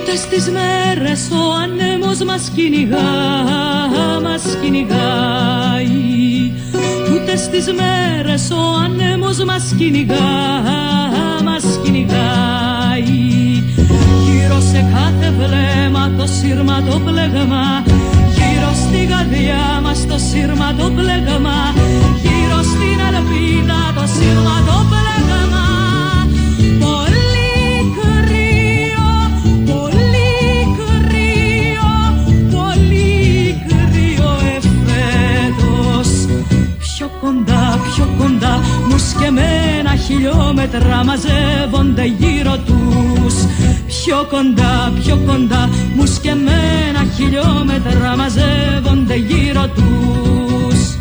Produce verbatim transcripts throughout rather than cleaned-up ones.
Τούτες τις μέρες ο ανέμος μας κυνηγά, μας κυνηγάει. Τούτες τις μέρες ο ανέμος μας κυνηγά, μας κυνηγάει. Γύρω σε κάθε βλέμμα το σύρματοπλέγμα, γύρω στην καρδιά μας το σύρματοπλέγμα, γύρω στην ελπίδα το σύρματοπλέγμα. Πολύ κρύο, πολύ κρύο, πολύ κρύο εφέτος. Πιο κοντά, πιο κοντά, μου σκεμμένα χιλιόμετρα μαζεύονται γύρω τους. Πιο κοντά, πιο κοντά, μου σκεμμένα χιλιόμετρα μαζεύονται γύρω τους.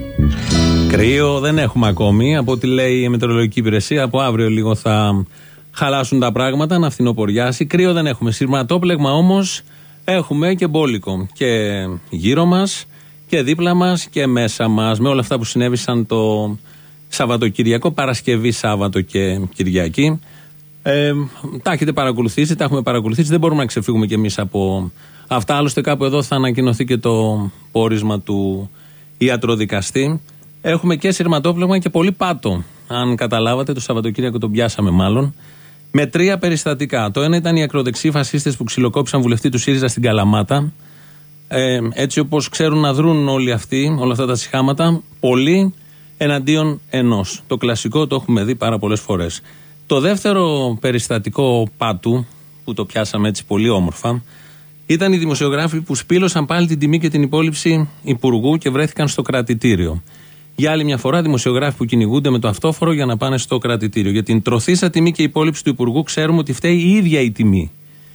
Κρύο δεν έχουμε ακόμη, από ό,τι λέει η μετεωρολογική υπηρεσία. Από αύριο λίγο θα χαλάσουν τα πράγματα, να φθινοποριάσει. Κρύο δεν έχουμε. Σειρματόπλεγμα όμως έχουμε και μπόλικο. Και γύρω μας και δίπλα μας και μέσα μας. Με όλα αυτά που συνέβησαν το Σαββατοκυριακό, Παρασκευή, Σάββατο και Κυριακή. Ε, τα έχετε παρακολουθήσει, τα έχουμε παρακολουθήσει. Δεν μπορούμε να ξεφύγουμε κι εμείς από αυτά. Άλλωστε, κάπου εδώ θα ανακοινωθεί και το πόρισμα του ιατροδικαστή. Έχουμε και σειρματόπλεγμα και πολύ πάτο. Αν καταλάβατε, το Σαββατοκύριακο τον πιάσαμε μάλλον. Με τρία περιστατικά. Το ένα ήταν οι ακροδεξιοί φασίστες που ξυλοκόπησαν βουλευτή του ΣΥΡΙΖΑ στην Καλαμάτα. Ε, έτσι όπως ξέρουν να δρουν όλοι αυτοί, όλα αυτά τα σιχάματα, πολλοί εναντίον ενός. Το κλασικό το έχουμε δει πάρα πολλές φορές. Το δεύτερο περιστατικό πάτου, που το πιάσαμε έτσι πολύ όμορφα, ήταν οι δημοσιογράφοι που σπήλωσαν πάλι την τιμή και την υπόλοιψη υπουργού και βρέθηκαν στο κρατητήριο. Για άλλη μια φορά, δημοσιογράφοι που κυνηγούνται με το αυτόφορο για να πάνε στο κρατητήριο. Για την τροθήσα τιμή και υπόλοιψη του υπουργού ξέρουμε ότι φταίει η ίδια η τιμή.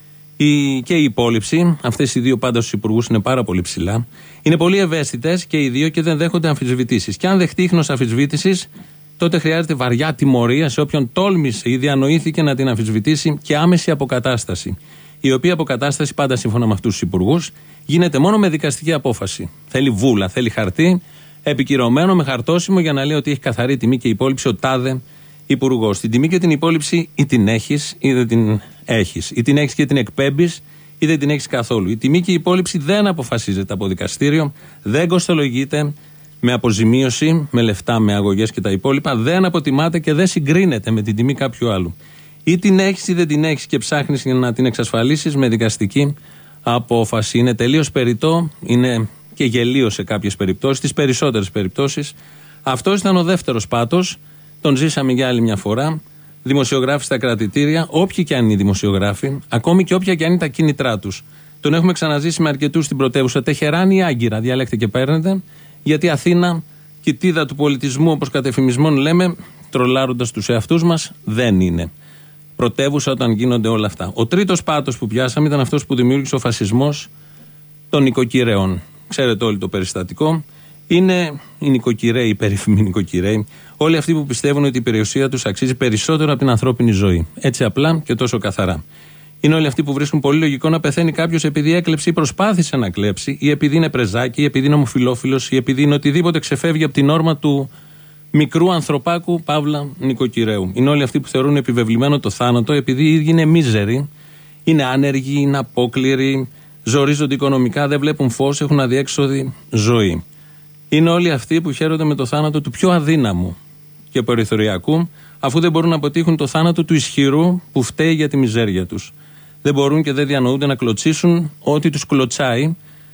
Η, και η υπόλοιψη, αυτές οι δύο πάντα στους υπουργούς είναι πάρα πολύ ψηλά. Είναι πολύ ευαίσθητες και οι δύο και δεν δέχονται αμφισβητήσεις. Και αν δεχτεί ίχνος αμφισβήτησης, τότε χρειάζεται βαριά τιμωρία σε όποιον τόλμησε ή διανοήθηκε να την αμφισβητήσει και άμεση αποκατάσταση. Η οποία αποκατάσταση, πάντα σύμφωνα με αυτούς τους υπουργούς, γίνεται μόνο με δικαστική απόφαση. Θέλει βούλα, θέλει χαρτί, επικυρωμένο με χαρτόσημο για να λέει ότι έχει καθαρή τιμή και υπόλοιψη ο τάδε υπουργός. Την τιμή και την υπόλοιψη ή την έχεις ή δεν την έχεις. Ή την έχεις και την εκπέμπεις ή δεν την έχεις καθόλου. Η τιμή και η υπόλοιψη δεν αποφασίζεται από δικαστήριο, δεν κοστολογείται με αποζημίωση, με λεφτά, με αγωγές και τα υπόλοιπα, δεν αποτιμάται και δεν συγκρίνεται με την τιμή κάποιου άλλου. Ή την έχεις ή δεν την έχεις και ψάχνεις για να την εξασφαλίσεις με δικαστική απόφαση. Είναι τελείως περιττό, είναι και γελίο σε κάποιες περιπτώσεις, τις περισσότερες περιπτώσεις. Αυτός ήταν ο δεύτερος πάτος, τον ζήσαμε για άλλη μια φορά. Δημοσιογράφοι στα κρατητήρια, όποιοι και αν είναι οι δημοσιογράφοι, ακόμη και όποια και αν είναι τα κίνητρά τους. Τον έχουμε ξαναζήσει με αρκετούς στην πρωτεύουσα Τεχεράνη ή Άγκυρα, διαλέξτε και παίρνετε. Γιατί Αθήνα, κοιτίδα του πολιτισμού, όπως κατεφημισμόν λέμε, τρολάροντας τους εαυτούς μας, δεν είναι πρωτεύουσα όταν γίνονται όλα αυτά. Ο τρίτος πάτος που πιάσαμε ήταν αυτός που δημιούργησε ο φασισμός των νοικοκυρέων. Ξέρετε όλοι το περιστατικό. Είναι οι νοικοκυρέοι, οι περίφημοι νοικοκυρέοι, όλοι αυτοί που πιστεύουν ότι η περιουσία τους αξίζει περισσότερο από την ανθρώπινη ζωή. Έτσι απλά και τόσο καθαρά. Είναι όλοι αυτοί που βρίσκουν πολύ λογικό να πεθαίνει κάποιος επειδή έκλεψε ή προσπάθησε να κλέψει, ή επειδή είναι πρεζάκι, ή επειδή είναι ομοφυλόφιλος, ή επειδή είναι οτιδήποτε ξεφεύγει από την όρμα του μικρού ανθρωπάκου παύλα νοικοκυραίου. Είναι όλοι αυτοί που θεωρούν επιβεβλημένο το θάνατο επειδή οι ίδιοι είναι μίζεροι, είναι άνεργοι, είναι απόκληροι, ζορίζονται οικονομικά, δεν βλέπουν φως, έχουν αδιέξοδη ζωή. Είναι όλοι αυτοί που χαίρονται με το θάνατο του πιο αδύναμου και περιθωριακού, αφού δεν μπορούν να αποτύχουν το θάνατο του ισχυρού που φταίει για τη μιζέρια τους. Δεν μπορούν και δεν διανοούνται να κλωτσίσουν ό,τι τους κλωτσάει,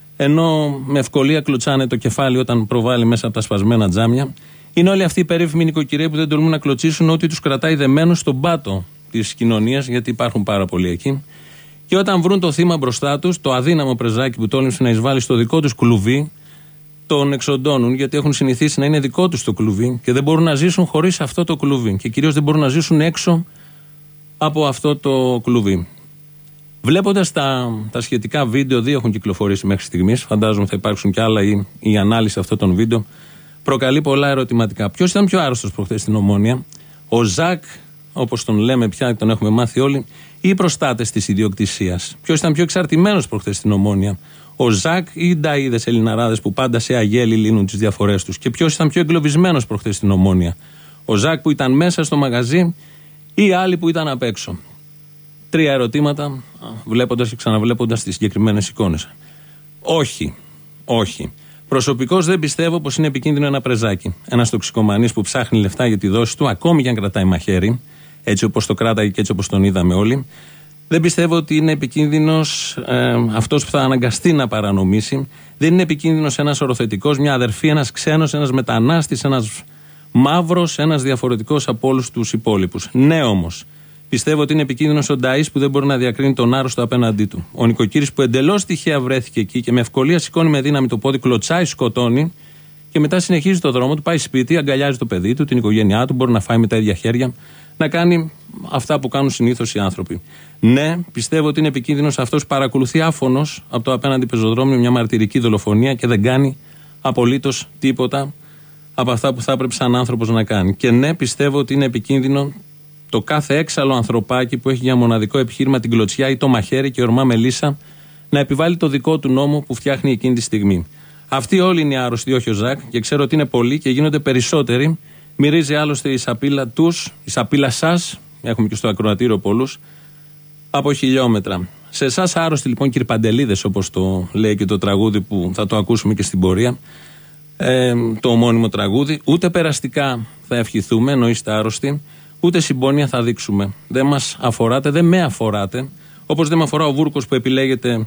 ενώ με ευκολία κλωτσάνε το κεφάλι όταν προβάλλει μέσα από τα σπασμένα τζάμια. Είναι όλοι αυτοί οι περίφημοι νοικοκυρέοι που δεν τολμούν να κλωτσίσουν ό,τι τους κρατάει δεμένους στον πάτο της κοινωνίας, γιατί υπάρχουν πάρα πολλοί εκεί. Και όταν βρουν το θύμα μπροστά τους, το αδύναμο πρεζάκι που τόλμησε να εισβάλλει στο δικό τους κλουβί, τον εξοντώνουν, γιατί έχουν συνηθίσει να είναι δικό τους το κλουβί και δεν μπορούν να ζήσουν χωρίς αυτό το κλουβί. Και κυρίως δεν μπορούν να ζήσουν έξω από αυτό το κλουβί. Βλέποντας τα, τα σχετικά βίντεο, δύο έχουν κυκλοφορήσει μέχρι στιγμής, φαντάζομαι θα υπάρξουν κι άλλα, η, η ανάλυση αυτών των βίντεο προκαλεί πολλά ερωτηματικά. Ποιος ήταν πιο άρρωστος προχθές στην Ομόνια, ο Ζακ, όπως τον λέμε πια, τον έχουμε μάθει όλοι, ή οι προστάτες της ιδιοκτησίας? Ποιος ήταν πιο εξαρτημένος προχθές στην Ομόνια, ο Ζακ ή οι νταΐδες Ελληναράδες που πάντα σε αγέλη λύνουν τις διαφορές τους? Και ποιος ήταν πιο εγκλωβισμένος προχθές στην Ομόνια, ο Ζακ που ήταν μέσα στο μαγαζί ή οι άλλοι που ήταν απ' έξω? Τρία ερωτήματα, βλέποντας και ξαναβλέποντας τις συγκεκριμένες εικόνες. Όχι, όχι. Προσωπικώς δεν πιστεύω πως είναι επικίνδυνο ένα πρεζάκι. Ένας τοξικομανής που ψάχνει λεφτά για τη δόση του, ακόμη και αν κρατάει μαχαίρι, έτσι όπως το κράταγε και έτσι όπως τον είδαμε όλοι, δεν πιστεύω ότι είναι επικίνδυνος ε, αυτός που θα αναγκαστεί να παρανομήσει. Δεν είναι επικίνδυνος ένας οροθετικός, μια αδερφή, ένας ξένος, ένας μετανάστης, ένας μαύρος, ένας διαφορετικός από όλους τους υπόλοιπους. Ναι, όμως. Πιστεύω ότι είναι επικίνδυνος ο Νταΐς που δεν μπορεί να διακρίνει τον άρρωστο απέναντί του. Ο νοικοκύρης που εντελώς τυχαία βρέθηκε εκεί και με ευκολία σηκώνει με δύναμη το πόδι, κλωτσάει, σκοτώνει και μετά συνεχίζει το δρόμο του, πάει σπίτι, αγκαλιάζει το παιδί του, την οικογένειά του, μπορεί να φάει με τα ίδια χέρια, να κάνει αυτά που κάνουν συνήθως οι άνθρωποι. Ναι, πιστεύω ότι είναι επικίνδυνος αυτός που παρακολουθεί άφωνος από το απέναντι πεζοδρόμιο μια μαρτυρική δολοφονία και δεν κάνει απολύτως τίποτα από αυτά που θα έπρεπε σαν άνθρωπος να κάνει. Και ναι, πιστεύω ότι είναι επικίνδυνο το κάθε έξαλλο ανθρωπάκι που έχει για μοναδικό επιχείρημα την κλωτσιά ή το μαχαίρι και ορμά μελίσσα να επιβάλλει το δικό του νόμο που φτιάχνει εκείνη τη στιγμή. Αυτοί όλοι είναι άρρωστοι, όχι ο Ζακ, και ξέρω ότι είναι πολλοί και γίνονται περισσότεροι. Μυρίζει άλλωστε η σαπίλα τους, η σαπίλα σας, έχουμε και στο ακροατήριο πολλούς, από χιλιόμετρα. Σε εσάς άρρωστοι λοιπόν, κύριε Παντελίδες, όπως το λέει και το τραγούδι που θα το ακούσουμε και στην πορεία, ε, το ομώνυμο τραγούδι, ούτε περαστικά θα ευχηθούμε, ενώ είστε άρρωστοι, ούτε συμπόνια θα δείξουμε. Δεν μας αφοράτε, δεν με αφοράτε. Όπως δεν με αφορά ο βούρκος που επιλέγετε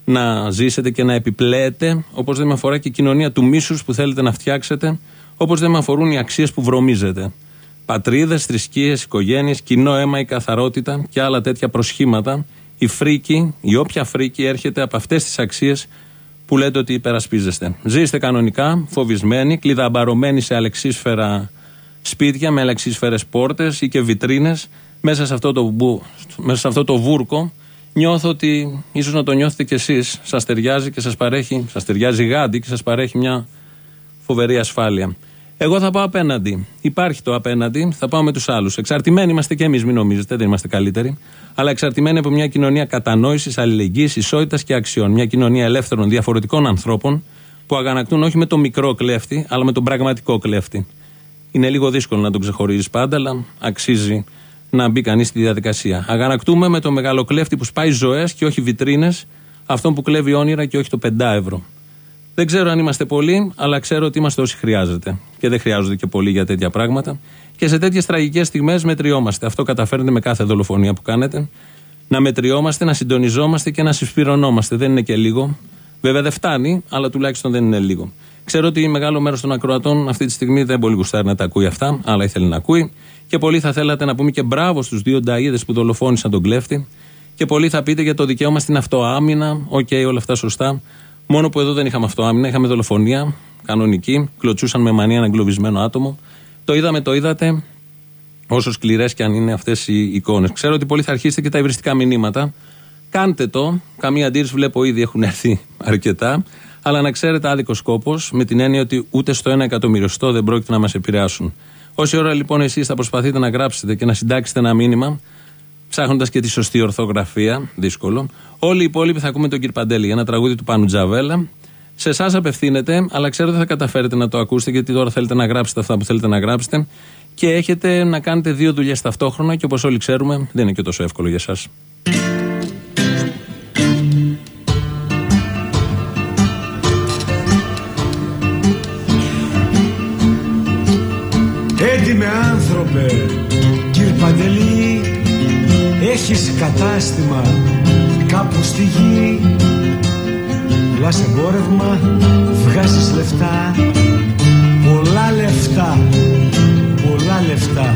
να ζήσετε και να επιπλέετε, όπως δεν με αφορά και η κοινωνία του μίσους που θέλετε να φτιάξετε, όπως δεν με αφορούν οι αξίες που βρωμίζετε. Πατρίδες, θρησκείες, οικογένειες, κοινό αίμα, η καθαρότητα και άλλα τέτοια προσχήματα. Η φρίκη, η όποια φρίκη έρχεται από αυτές τις αξίες που λέτε ότι υπερασπίζεστε. Ζήστε κανονικά, φοβισμένοι, κλειδαμπαρωμένοι σε αλεξίσφαιρα σπίτια με αλεξίσφαιρες πόρτες ή και βιτρίνες, μέσα σε αυτό το, μέσα σε αυτό το βούρκο. Νιώθω ότι ίσως να το νιώθετε κι εσείς. Σας ταιριάζει και σας παρέχει, σας ταιριάζει γάντι και σας παρέχει μια φοβερή ασφάλεια. Εγώ θα πάω απέναντι. Υπάρχει το απέναντι, θα πάω με τους άλλους. Εξαρτημένοι είμαστε κι εμείς, μην νομίζετε, δεν είμαστε καλύτεροι. Αλλά εξαρτημένοι από μια κοινωνία κατανόησης, αλληλεγγύης, ισότητας και αξιών. Μια κοινωνία ελεύθερων διαφορετικών ανθρώπων που αγανακτούν όχι με το μικρό κλέφτη, αλλά με τον πραγματικό κλέφτη. Είναι λίγο δύσκολο να τον ξεχωρίζεις πάντα, αλλά αξίζει να μπει κανείς στη διαδικασία. Αγανακτούμε με τον μεγάλο κλέφτη που σπάει ζωές και όχι βιτρίνες, αυτόν που κλέβει όνειρα και όχι το πεντά ευρώ. Δεν ξέρω αν είμαστε πολλοί, αλλά ξέρω ότι είμαστε όσοι χρειάζεται. Και δεν χρειάζονται και πολλοί για τέτοια πράγματα. Και σε τέτοιες τραγικές στιγμές μετριόμαστε. Αυτό καταφέρνετε με κάθε δολοφονία που κάνετε. Να μετριόμαστε, να συντονιζόμαστε και να συσπυρωνόμαστε. Δεν είναι και λίγο. Βέβαια δεν φτάνει, αλλά τουλάχιστον δεν είναι λίγο. Ξέρω ότι μεγάλο μέρος των ακροατών αυτή τη στιγμή δεν πολύ γουστάρει να τα ακούει αυτά, αλλά ήθελε να ακούει. Και πολλοί θα θέλατε να πούμε και μπράβο στους δύο νταΐδες που δολοφόνησαν τον κλέφτη. Και πολλοί θα πείτε για το δικαίωμα στην αυτοάμυνα. Οκ, okay, όλα αυτά σωστά. Μόνο που εδώ δεν είχαμε αυτοάμυνα, είχαμε δολοφονία κανονική. Κλωτσούσαν με μανία ένα εγκλωβισμένο άτομο. Το είδαμε, το είδατε. Όσο σκληρές και αν είναι αυτές οι εικόνες. Ξέρω ότι πολλοί θα αρχίσετε και τα υβριστικά μηνύματα. Κάντε το. Καμία αντίρρηση, βλέπω ήδη έχουν έρθει αρκετά. Αλλά να ξέρετε, άδικος κόπος, με την έννοια ότι ούτε στο ένα εκατομμυριστό δεν πρόκειται να μας επηρεάσουν. Όση ώρα λοιπόν εσείς θα προσπαθείτε να γράψετε και να συντάξετε ένα μήνυμα, ψάχνοντας και τη σωστή ορθογραφία, δύσκολο, όλοι οι υπόλοιποι θα ακούμε τον κύριο Παντέλη για ένα τραγούδι του Πάνου Τζαβέλα. Σε εσάς απευθύνεται, αλλά ξέρω ότι θα καταφέρετε να το ακούσετε, γιατί τώρα θέλετε να γράψετε αυτά που θέλετε να γράψετε και έχετε να κάνετε δύο δουλειές ταυτόχρονα και όπως όλοι ξέρουμε, δεν είναι και τόσο εύκολο για εσάς. Έντιμε άνθρωπε, κύριε Παντελή, έχεις κατάστημα κάπου στη γη. Πουλάς εμπόρευμα, βγάζεις λεφτά, πολλά λεφτά, πολλά λεφτά.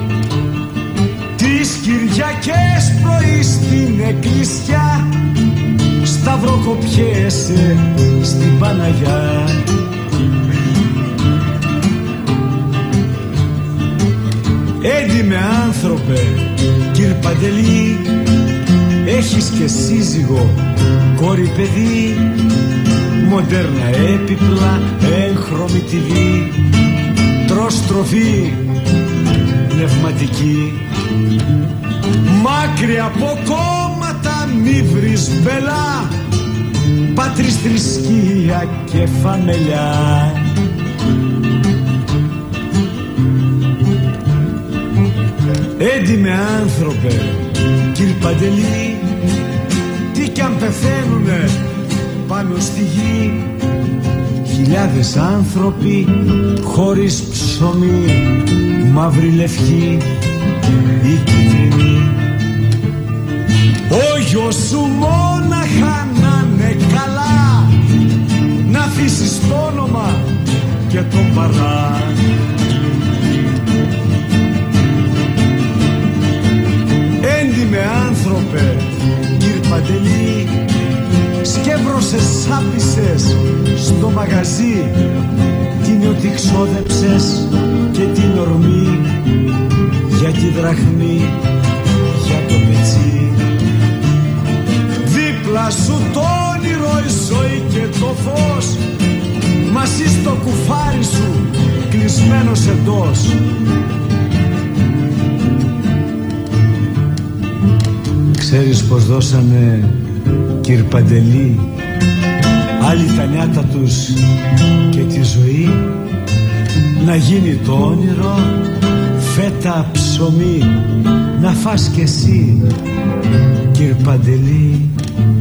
Τις Κυριακές πρωί στην εκκλησιά σταυροκοπιέσαι στην Παναγιά. Έντιμε άνθρωπε, κύριε Παντελή, έχεις και σύζυγο, κόρη παιδί, μοντέρνα έπιπλα, έγχρωμη τι βι, τρως τροφή πνευματική. Μάκρυ από κόμματα μη βρεις μπελά, πάτρις, θρησκεία και φαμελιά. Έντιμε άνθρωπε, Κυρ Παντελή, τι κι αν πεθαίνουνε πάνω στη γη, χιλιάδες άνθρωποι χωρίς ψωμί, μαύρη λευκή ή κίτρινη. Ο γιος σου μόναχα να είναι καλά, να αφήσεις το όνομα και τον παρά. Έντιμε άνθρωπε κυρ Παντελή, σκεύρωσες, σάπισες στο μαγαζί την ότι ξόδεψες και την ορμή για τη δραχμή, για το πετσί. Δίπλα σου το όνειρο, η ζωή και το φως, μαζί στο κουφάρι σου κλεισμένος εντός. Ξέρεις πως δώσανε κυρ Παντελή άλλοι τα νιάτα τους και τη ζωή, να γίνει το όνειρο φέτα ψωμί, να φας κι εσύ κυρ Παντελή.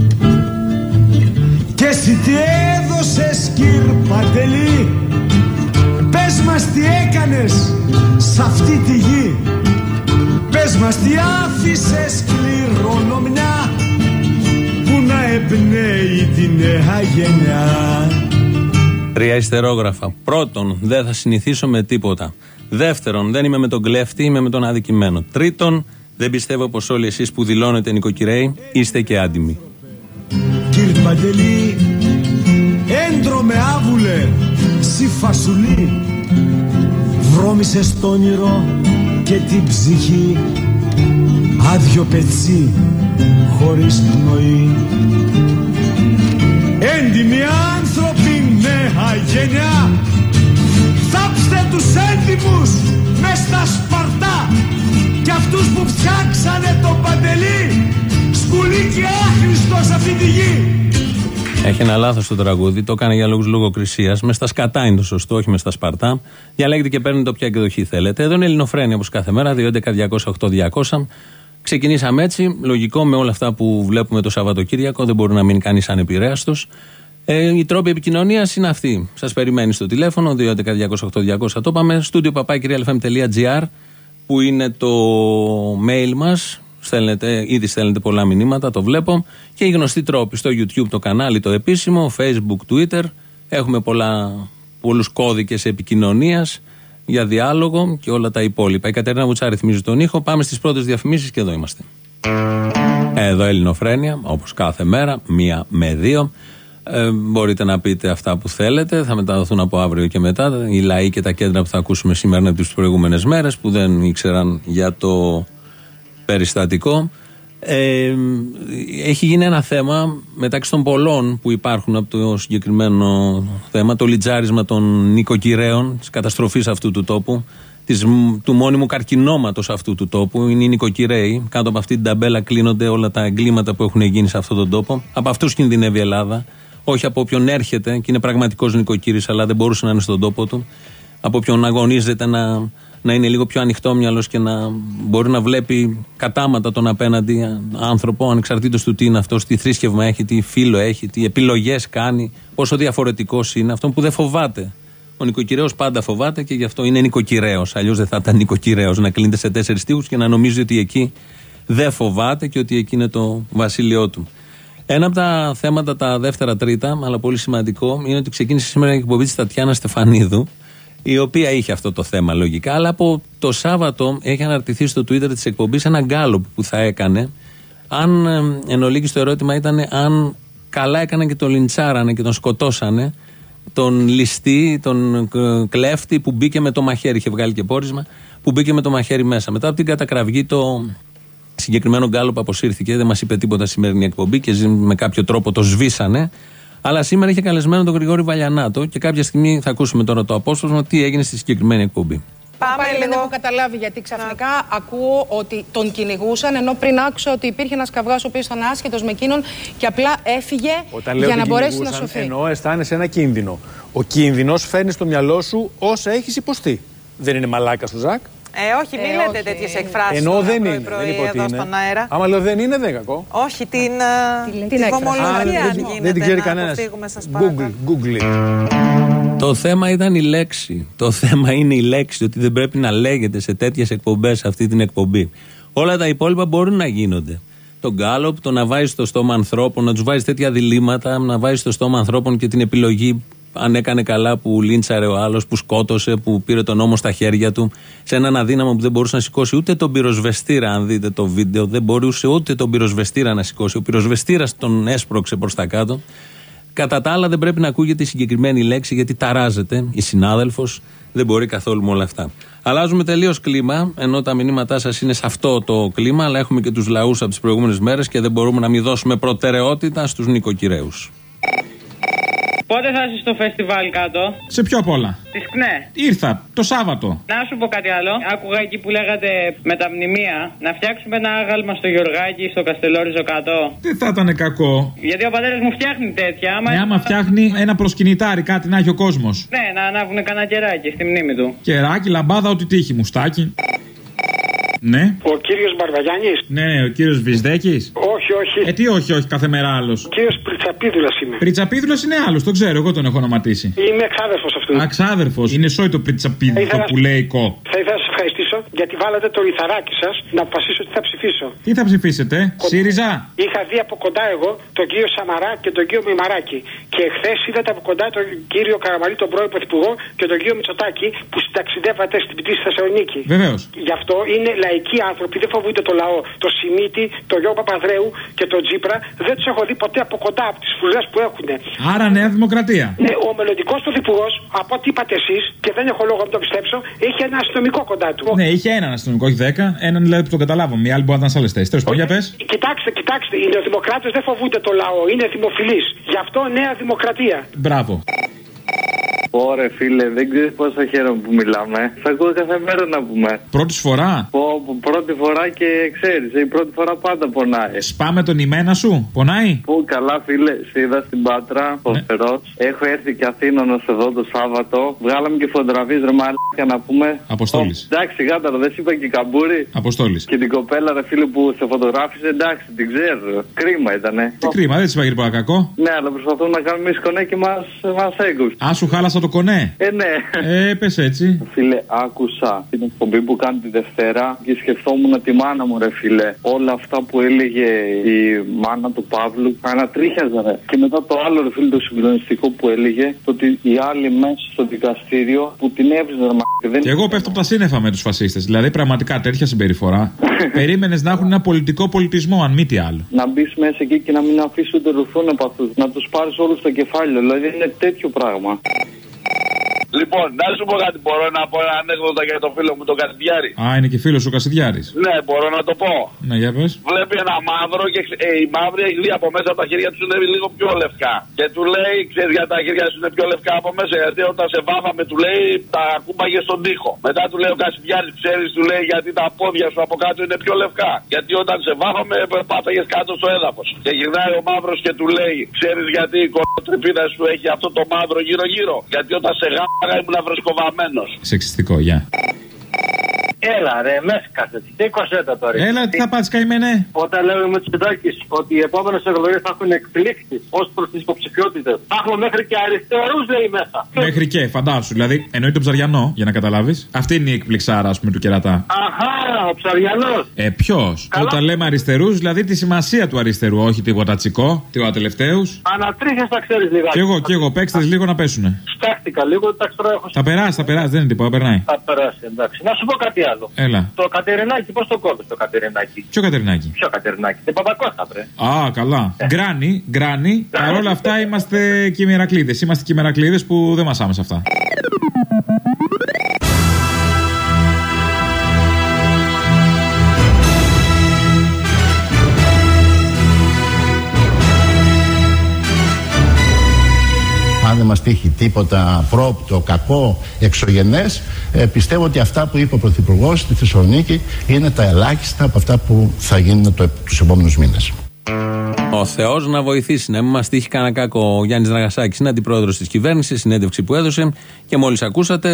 Και εσύ τι έδωσες κυρ Παντελή, πες μας τι έκανες σ' αυτή τη γη, πες μας τι άφησες κληρονομιά που να εμπνέει τη νέα γενιά. Τρία ιστερόγραφα. Πρώτον, δεν θα συνηθίσω με τίποτα. Δεύτερον, δεν είμαι με τον κλέφτη, είμαι με τον αδικημένο. Τρίτον, δεν πιστεύω πως όλοι εσείς που δηλώνετε νοικοκυρέοι είστε και άντιμοι. Κυρ Παντελή, έντρομε άβουλε, σι φασουλή, βρώμησες το όνειρο και την ψυχή, άδειο πετσί χωρίς πνοή. Έντιμοι άνθρωποι, νέα γενιά, θάψτε τους έντιμους μες στα Σπαρτά, κι αυτούς που φτιάξανε το Παντελή, σκουλί και άχρηστος αυτή τη γη. Έχει ένα λάθος στο τραγούδι, το έκανε για λόγους λογοκρισίας. Μες στα σκατά είναι το σωστό, όχι μες στα Σπαρτά. Διαλέγετε και παίρνετε όποια εκδοχή θέλετε. Εδώ είναι Ελληνοφρένεια όπως κάθε μέρα, δύο έντεκα διακόσια οκτώ διακόσια. Ξεκινήσαμε έτσι, λογικό με όλα αυτά που βλέπουμε το Σαββατοκύριακο, δεν μπορεί να μείνει κανείς ανεπηρέαστος. Ε, οι τρόποι επικοινωνίας είναι αυτοί. Σας περιμένει στο τηλέφωνο, δύο έντεκα διακόσια οκτώ διακόσια, το είπαμε, στούντιο παπάκι real f m τελεία g r, που είναι το mail μας. Στέλνετε, ήδη στέλνετε πολλά μηνύματα, το βλέπω. Και οι γνωστοί τρόποι στο YouTube, το κανάλι, το επίσημο, Facebook, Twitter. Έχουμε πολλά, πολλούς κώδικες επικοινωνίας για διάλογο και όλα τα υπόλοιπα. Η Κατερίνα Βουτσά ρυθμίζει τον ήχο. Πάμε στις πρώτες διαφημίσεις και εδώ είμαστε. Εδώ Ελληνοφρένεια, όπως κάθε μέρα, μία με δύο. Ε, μπορείτε να πείτε αυτά που θέλετε. Θα μεταδοθούν από αύριο και μετά. Οι λαοί και τα κέντρα που θα ακούσουμε σήμερα είναι από τις προηγούμενες μέρες που δεν ήξεραν για το περιστατικό. Ε, έχει γίνει ένα θέμα μεταξύ των πολλών που υπάρχουν από το συγκεκριμένο θέμα, το λιτζάρισμα των νοικοκυρέων, της καταστροφής αυτού του τόπου, της, του μόνιμου καρκινώματος αυτού του τόπου. Είναι οι νοικοκυρέοι. Κάτω από αυτή την ταμπέλα κλείνονται όλα τα εγκλήματα που έχουν γίνει σε αυτόν τον τόπο. Από αυτούς κινδυνεύει η Ελλάδα. Όχι από όποιον έρχεται και είναι πραγματικός νοικοκύρης, αλλά δεν μπορούσε να είναι στον τόπο του. Από όποιον αγωνίζεται να. να είναι λίγο πιο ανοιχτόμυαλος και να μπορεί να βλέπει κατάματα τον απέναντι άνθρωπο, ανεξαρτήτως του τι είναι αυτός, τι θρήσκευμα έχει, τι φίλο έχει, τι επιλογές κάνει, πόσο διαφορετικός είναι, αυτόν που δεν φοβάται. Ο νοικοκυρέος πάντα φοβάται και γι' αυτό είναι νοικοκυρέος. Αλλιώς δεν θα ήταν νοικοκυρέος, να κλείνεται σε τέσσερις τοίχους και να νομίζει ότι εκεί δεν φοβάται και ότι εκεί είναι το βασίλειό του. Ένα από τα θέματα, τα δεύτερα τρίτα, αλλά πολύ σημαντικό, είναι ότι ξεκίνησε σήμερα η εκπομπή της Τατιάνας Στεφανίδου, η οποία είχε αυτό το θέμα λογικά, αλλά από το Σάββατο έχει αναρτηθεί στο Twitter της εκπομπής ένα γκάλωπ που θα έκανε, αν εν ολίγης το ερώτημα ήταν αν καλά έκαναν και τον λιντσάρανε και τον σκοτώσανε, τον ληστή, τον κλέφτη που μπήκε με το μαχαίρι, είχε βγάλει και πόρισμα, που μπήκε με το μαχαίρι μέσα. Μετά από την κατακραυγή το συγκεκριμένο γκάλωπ αποσύρθηκε, δεν μας είπε τίποτα σημερινή εκπομπή και με κάποιο τρόπο το σβήσανε. Αλλά σήμερα είχε καλεσμένο τον Γρηγόρη Βαλιανάτο και κάποια στιγμή θα ακούσουμε τώρα το απόσπασμα τι έγινε στη συγκεκριμένη εκπομπή. Πάμε Πάλι λίγο. Δεν έχω καταλάβει γιατί ξαφνικά yeah. ακούω ότι τον κυνηγούσαν, ενώ πριν άκουσα ότι υπήρχε ένας καυγάς ο οποίος ήταν άσχετος με εκείνον και απλά έφυγε Όταν για να μπορέσει να σωθεί. Εννοώ αισθάνεσαι ένα κίνδυνο. Ο κίνδυνος φέρνει στο μυαλό σου όσα έχεις υποστεί. Δεν είναι μαλάκας ο Ζακ. Ε, όχι, μην ε, λέτε τέτοιες εκφράσεις. Ενώ δεν είναι. Δεν είπα ότι είναι. Στον αέρα. Άμα λέω δεν είναι, δεν κακό. Όχι, την, την, την ομολογία αν γίνεται. Δεν την ξέρει κανένας. Google, Google. Το θέμα ήταν η λέξη. Το θέμα είναι η λέξη, ότι δεν πρέπει να λέγεται σε τέτοιες εκπομπές αυτή την εκπομπή. Όλα τα υπόλοιπα μπορούν να γίνονται. Το γκάλοπ, το να βάζει στο στόμα ανθρώπων, να τους βάζει τέτοια διλήμματα, να βάζει στο στόμα ανθρώπων και την επιλογή αν έκανε καλά που λίντσαρε ο άλλος, που σκότωσε, που πήρε τον νόμο στα χέρια του, σε έναν αδύναμο που δεν μπορούσε να σηκώσει ούτε τον πυροσβεστήρα. Αν δείτε το βίντεο, δεν μπορούσε ούτε τον πυροσβεστήρα να σηκώσει. Ο πυροσβεστήρας τον έσπρωξε προς τα κάτω. Κατά τα άλλα, δεν πρέπει να ακούγεται η συγκεκριμένη λέξη, γιατί ταράζεται η συνάδελφος, δεν μπορεί καθόλου με όλα αυτά. Αλλάζουμε τελείως κλίμα, ενώ τα μηνύματά σας είναι σε αυτό το κλίμα, αλλά έχουμε και τους λαούς από τις προηγούμενες μέρες και δεν μπορούμε να μην δώσουμε προτεραιότητα στους νοικοκυρέους. Πότε θα είσαι στο φεστιβάλ κάτω? Σε ποιο απ' όλα? Της ΚΝΕ. Ήρθα το Σάββατο. Να σου πω κάτι άλλο. Άκουγα εκεί που λέγατε με τα μνημεία να φτιάξουμε ένα άγαλμα στο Γιωργάκι, στο Καστελόριζο κάτω. Δεν θα ήταν κακό. Γιατί ο πατέρας μου φτιάχνει τέτοια. Άμα, ναι, άμα φτιάχνει ένα προσκυνητάρι, κάτι να έχει ο κόσμος. Ναι, να ανάβουνε κανένα κεράκι στη μνήμη του. Κεράκι, λαμπάδα, ό,τι τύχει, μουστάκι. Ναι. Ο κύριος Μπαρβαγιάννης. Ναι, ο κύριος Βυσδέκης. Όχι, όχι. Ε, τι όχι, όχι, κάθε μέρα άλλος. Ο κύριος Πριτσαπίδουλας είμαι. Πριτσαπίδουλας είναι άλλος, το ξέρω, εγώ τον έχω ονοματίσει. Είμαι εξάδερφος αυτού. Αξάδερφος, είναι σόι το Πριτσαπίδουλο ήθελα... που λέει κο. Θα ήθελα να σας ευχαριστήσω γιατί βάλατε το λιθαράκι σας να αποφασίσω τι θα ψηφίσω. Τι θα ψηφίσετε, Κο... ΣΥΡΙΖΑ. Είχα δει από κοντά εγώ τον κύριο Σαμαρά και τον κύριο Μημαράκη. Και χθες είδατε από κοντά τον κύριο Καραμαλή, τον πρώην Πρωθυπουργό, και τον κύριο Μητσοτάκη που συνταξιδεύατε στην πτήση Θεσσαλονίκη. Βεβαίως. Γι' αυτό είναι λαϊκοί άνθρωποι, δεν φοβούνται το λαό. Το Σιμίτη, τον Γιώργο Παπανδρέου και τον Τζίπρα δεν τους έχω δει ποτέ από κοντά από τις φουλές που έχουν. Άρα Νέα Δημοκρατία. Ναι, ο μελλοντικός πρωθυπουργός, από ό,τι είπατε εσείς, και δεν έχω λόγο να το πιστέψω, είχε ένα αστυνομικό κοντά του. Ναι, είχε έναν αστυνομικό, όχι δέκα. Έναν δηλαδή που τον καταλάβαμε. Οι άλλοι μπορεί να ήταν σε άλλες θέσεις. Τέλος πάντων, για πες. Κοιτάξτε, κοιτάξτε, οι νεοδημοκράτες δεν φοβούνται το λαό, είναι δημοφιλείς. Γι' αυτό Νέα Δημοκρατία. Μπράβο. Ωρε φίλε, δεν ξέρεις πόσο χαίρομαι που μιλάμε. Θα ακούω κάθε μέρα να πούμε. Πρώτη φορά. Πω, πρώτη φορά και ξέρεις, η πρώτη φορά πάντα πονάει. Σπάμε τον ημένα σου, πονάει. Πω, καλά φίλε, σε είδα στην Πάτρα, φοβερός. Ναι. Έχω έρθει και Αθήνωνος εδώ το Σάββατο. Βγάλαμε και φωτογραφίες ρε μαλάκα να πούμε. Αποστόλης. Oh, εντάξει, γάταρο, δεν σου είπα και καμπούρι. Αποστόλης. Και την κοπέλα ρε φίλε που σε φωτογράφησε, εντάξει, την ξέρω. Κρίμα ήτανε. Τι κρίμα, δεν της είπα πολύ κακό. Ναι, αλλά προσπαθούμε να κάνουμε σκονέ και μας, μας έγκουψε. Α, σου χάλασα το κονέ. Ε, ναι. Ε, πες έτσι. Φίλε, άκουσα την εκπομπή που κάνει τη Δευτέρα και σκεφτόμουν τη μάνα μου, ρε φίλε. Όλα αυτά που έλεγε η μάνα του Παύλου, ανατρίχιαζα, ρε. Και μετά το άλλο, ρε φίλε, το συγκλονιστικό που έλεγε, το ότι οι άλλοι μέσα στο δικαστήριο που την έβριζαν, μα. Και, δεν... και εγώ πέφτω από τα σύννεφα με τους φασίστες. Δηλαδή, πραγματικά τέτοια συμπεριφορά. Περίμενες να έχουν ένα πολιτικό πολιτισμό, αν μη τι άλλο. Να μπει μέσα εκεί και να μην αφήσει ούτε ρουθούν από αυτούς. Να τους πάρει όλους στο κεφάλι. Δηλαδή, είναι τέτοιο πράγμα. Λοιπόν, να σου πω κάτι, μπορώ να πω ένα ανέκδοτα για το φίλο μου τον Κασιδιάρη. Α, είναι και φίλος ο Κασιδιάρης. Ναι, μπορώ να το πω. Ναι, για πες. Βλέπει ένα μαύρο και ε, η μαύρη έχει δει από μέσα από τα χέρια του είναι λίγο πιο λευκά. Και του λέει, ξέρεις γιατί τα χέρια σου είναι πιο λευκά από μέσα? Γιατί όταν σε βάφαμε, του λέει, τα ακούμπαγε στον τοίχο. Μετά του λέει ο Κασιδιάρης, ξέρεις, του λέει, γιατί τα πόδια σου από κάτω είναι πιο λευκά. Γιατί όταν σε βάφαμε, πάταγες κάτω στο έδαφος. Και γυρνάει ο μαύρος και του λέει, ξέρεις γιατί η κολοτρυπίδα σου έχει αυτό το μαύρο γύρω-γύρω? Γιατί όταν σε γάμαγα ήμουν βροσκοβαμμένος. Σεξιστικό, γεια. Έλα ρε, μέσα κάτσε. Τι εικοσέτα τώρα. Έλα, τι θα πάθεις καημένε. Όταν λέω με τους Μητσοτάκης ότι οι επόμενες εκλογές θα έχουν εκπλήξεις ως προς τις υποψηφιότητες. Θα έχουμε μέχρι και αριστερούς, λέει μέσα. Μέχρι και, φαντάσου. Δηλαδή, εννοεί τον Ψαριανό, για να καταλάβεις. Αυτή είναι η εκπληξάρα, ας πούμε, του κερατά. Αχά, ο Ψαριανός. Ε, ποιος. Όταν λέμε αριστερούς, δηλαδή τη σημασία του αριστερού, όχι τίποτα τσικό, τίποτα τελευταίους. Ανατρίχες τα ξέρεις λιγάκι. Κι εγώ, κι εγώ, παίξτε λίγο να πέσουνε. Στάχτηκα λίγο, εντάξει τώρα έχω. Θα περάσει, θα περάσει, δεν είναι τίποτα, περνάει. Θα περάσει, εντάξει. Να σου πω κάτι άλλο. Έλα. Το Κατερινάκι, πώς το κόβεις το Κατερινάκι? Ποιο Κατερινάκι? Ποιο Κατερινάκι? Την Παπακώστα, βρε. Α, καλά. Γκράνι, γκράνι. Παρ' όλα αυτά είμαστε και Μερακλείδες. Είμαστε και Μερακλείδες που δεν μασάμε σε αυτά. Αν δεν μας τύχει τίποτα πρόοπτο, κακό, εξωγενές, ε, πιστεύω ότι αυτά που είπε ο Πρωθυπουργός στη Θεσσαλονίκη είναι τα ελάχιστα από αυτά που θα γίνουν το, τους επόμενους μήνες. Ο Θεός να βοηθήσει, να μην μας τύχει κανένα κακό. Ο Γιάννης Δραγασάκης είναι αντιπρόεδρος της κυβέρνησης, συνέντευξη που έδωσε και μόλις ακούσατε,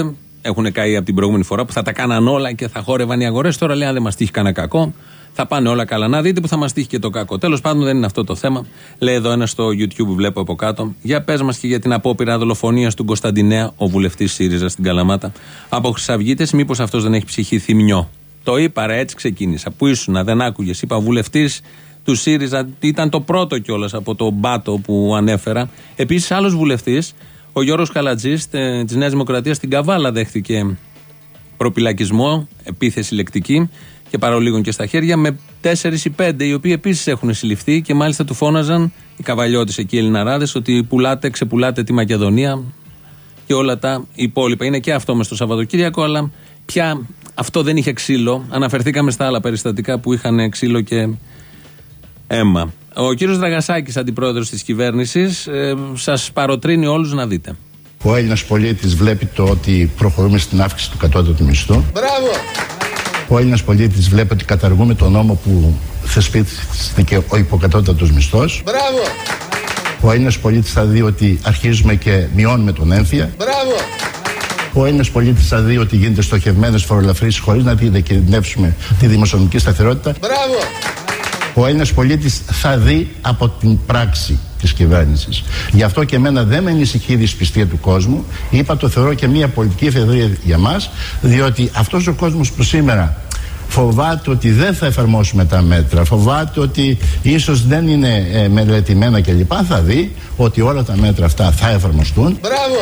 έχουν καεί από την προηγούμενη φορά που θα τα κάναν όλα και θα χόρευαν οι αγορές. Τώρα λέει: αν δεν μας τύχει κανένα κακό, θα πάνε όλα καλά. Να δείτε που θα μας τύχει και το κακό. Τέλος πάντων, δεν είναι αυτό το θέμα. Λέει εδώ ένα στο YouTube που βλέπω από κάτω: για πες μας και για την απόπειρα δολοφονίας του Κωνσταντινέα, ο βουλευτής ΣΥΡΙΖΑ στην Καλαμάτα, από Χρυσαυγίτες. Μήπως αυτός δεν έχει ψυχή θυμιό? Το είπα, ρε, έτσι ξεκίνησα. Πού ήσουνα, δεν άκουγες? Είπα βουλευτής του ΣΥΡΙΖΑ, ήταν το πρώτο κιόλας από το μπάτο που ανέφερα. Επίσης, άλλος βουλευτής, ο Γιώργος Καλατζής της Νέας Δημοκρατίας, στην Καβάλα δέχτηκε προπυλακισμό, επίθεση λεκτική και παρολίγων και στα χέρια, με τέσσερις ή πέντε, οι οποίοι επίσης έχουν συλληφθεί και μάλιστα του φώναζαν οι καβαλιώτες εκεί, οι Ελληναράδες, ότι πουλάτε, ξεπουλάτε τη Μακεδονία και όλα τα υπόλοιπα. Είναι και αυτό μες στο Σαββατοκύριακο, αλλά πια αυτό δεν είχε ξύλο. Αναφερθήκαμε στα άλλα περιστατικά που είχαν ξύλο και αίμα. Ο κύριος Δραγασάκης, αντιπρόεδρος της κυβέρνησης, ε, σας παροτρύνει όλους να δείτε. Ο Έλληνας πολίτης βλέπει το ότι προχωρούμε στην αύξηση του κατώτατου μισθού. Μπράβο! Ο Έλληνας πολίτης βλέπει ότι καταργούμε τον νόμο που θεσπίστηκε ο υποκατώτατος μισθός. Μπράβο! Ο Έλληνας πολίτης θα δει ότι αρχίζουμε και μειώνουμε τον έμφυα. Μπράβο! Ο Έλληνας πολίτης θα δει ότι γίνεται στοχευμένες φορολαφρύσεις χωρίς να διακινδυνεύσουμε τη δημοσιονομική σταθερότητα. Μπράβο! Ο Έλληνας πολίτης θα δει από την πράξη της κυβέρνησης. Γι' αυτό και εμένα δεν με ανησυχεί η δυσπιστία του κόσμου. Είπα, το θεωρώ και μια πολιτική εφεδρεία για μας, διότι αυτός ο κόσμος που σήμερα φοβάται ότι δεν θα εφαρμόσουμε τα μέτρα, φοβάται ότι ίσως δεν είναι ε, μελετημένα κλπ, θα δει ότι όλα τα μέτρα αυτά θα εφαρμοστούν. Μπράβο!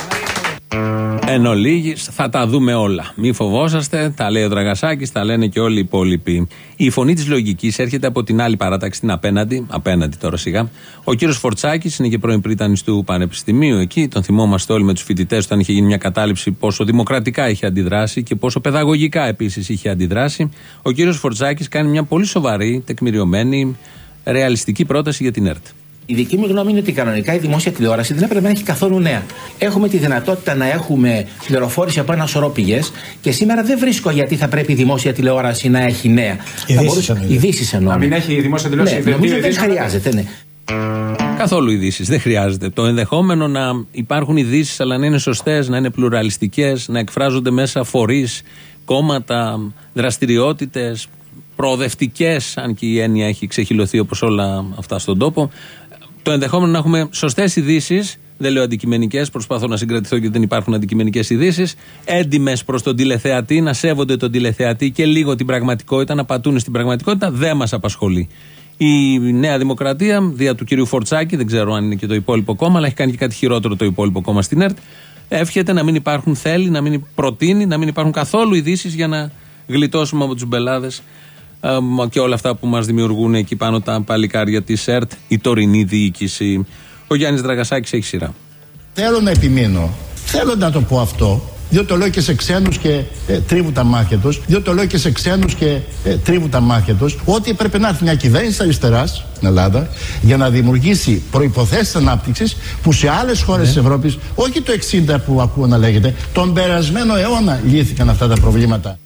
Εν ολίγης, θα τα δούμε όλα. Μη φοβόσαστε, τα λέει ο Δραγασάκης, τα λένε και όλοι οι υπόλοιποι. Η φωνή της λογικής έρχεται από την άλλη παράταξη, την απέναντι, απέναντι τώρα σιγά. Ο κύριος Φορτσάκης είναι και πρώην πρίτανης του Πανεπιστημίου εκεί. Τον θυμόμαστε όλοι με τους φοιτητές, όταν είχε γίνει μια κατάληψη, πόσο δημοκρατικά είχε αντιδράσει και πόσο παιδαγωγικά επίσης είχε αντιδράσει. Ο κύριος Φορτσάκης κάνει μια πολύ σοβαρή, τεκμηριωμένη, ρεαλιστική πρόταση για την ΕΡΤ. Η δική μου γνώμη είναι ότι κανονικά η δημόσια τηλεόραση δεν έπρεπε να έχει καθόλου νέα. Έχουμε τη δυνατότητα να έχουμε πληροφόρηση από ένα σωρό πηγές και σήμερα δεν βρίσκω γιατί θα πρέπει η δημόσια τηλεόραση να έχει νέα. Ειδήσεις εννοώ. Να μην έχει η δημόσια τηλεόραση. Ναι, νομίζω δεν χρειάζεται, ναι. Καθόλου ειδήσεις, δεν χρειάζεται. Το ενδεχόμενο να υπάρχουν ειδήσεις, αλλά να είναι σωστές, να είναι πλουραλιστικές, να εκφράζονται μέσα φορείς, κόμματα, δραστηριότητες, προοδευτικές, αν και η έννοια έχει ξεχυλωθεί όπως όλα αυτά στον τόπο. Το ενδεχόμενο να έχουμε σωστές ειδήσεις, δεν λέω αντικειμενικές, προσπαθώ να συγκρατηθώ γιατί δεν υπάρχουν αντικειμενικές ειδήσεις, έντιμες προς τον τηλεθεατή, να σέβονται τον τηλεθεατή και λίγο την πραγματικότητα, να πατούν στην πραγματικότητα, δεν μας απασχολεί. Η Νέα Δημοκρατία, δια του κυρίου Φορτσάκη, δεν ξέρω αν είναι και το υπόλοιπο κόμμα, αλλά έχει κάνει και κάτι χειρότερο το υπόλοιπο κόμμα στην ΕΡΤ, εύχεται να μην υπάρχουν, θέλει να μην προτείνει, να μην υπάρχουν καθόλου ειδήσεις για να γλιτώσουμε από τους μπελάδες και όλα αυτά που μας δημιουργούν εκεί πάνω τα παλικάρια της ΕΡΤ, η τωρινή διοίκηση. Ο Γιάννης Δραγασάκης έχει σειρά. Θέλω να επιμείνω, θέλω να το πω αυτό, διότι το λέω και σε ξένους και ε, τρίβουν τα μάτια τους, διότι το λέω και σε ξένους και ε, τρίβουν τα μάτια τους, ότι πρέπει να έρθει μια κυβέρνηση αριστεράς στην Ελλάδα για να δημιουργήσει προϋποθέσεις ανάπτυξης που σε άλλες χώρες ναι. της Ευρώπης, όχι το εξήντα που ακούω να λέγεται, τον περασμένο αιώνα λύθηκαν αυτά τα προβλήματα.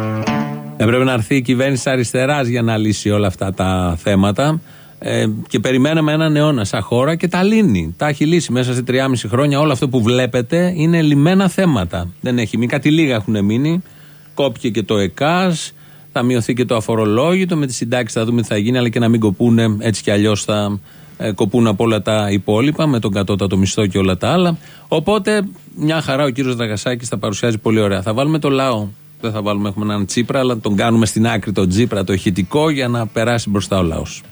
Έπρεπε να έρθει η κυβέρνηση αριστεράς για να λύσει όλα αυτά τα θέματα ε, και περιμέναμε έναν αιώνα σαν χώρα και τα λύνει. Τα έχει λύσει μέσα σε τριάμισι χρόνια. Όλο αυτό που βλέπετε είναι λυμμένα θέματα. Δεν έχει μείνει, κάτι λίγα έχουν μείνει. Κόπηκε και το ΕΚΑΣ, θα μειωθεί και το αφορολόγητο. Με τις συντάξεις θα δούμε τι θα γίνει, αλλά και να μην κοπούνε, έτσι κι αλλιώς θα ε, κοπούν από όλα τα υπόλοιπα, με τον κατώτατο μισθό και όλα τα άλλα. Οπότε μια χαρά ο κύριος Δραγασάκης τα παρουσιάζει πολύ ωραία. Θα βάλουμε το λαό. Δεν θα βάλουμε, έχουμε έναν Τσίπρα, αλλά τον κάνουμε στην άκρη τον Τσίπρα, το ηχητικό, για να περάσει μπροστά ο λαός.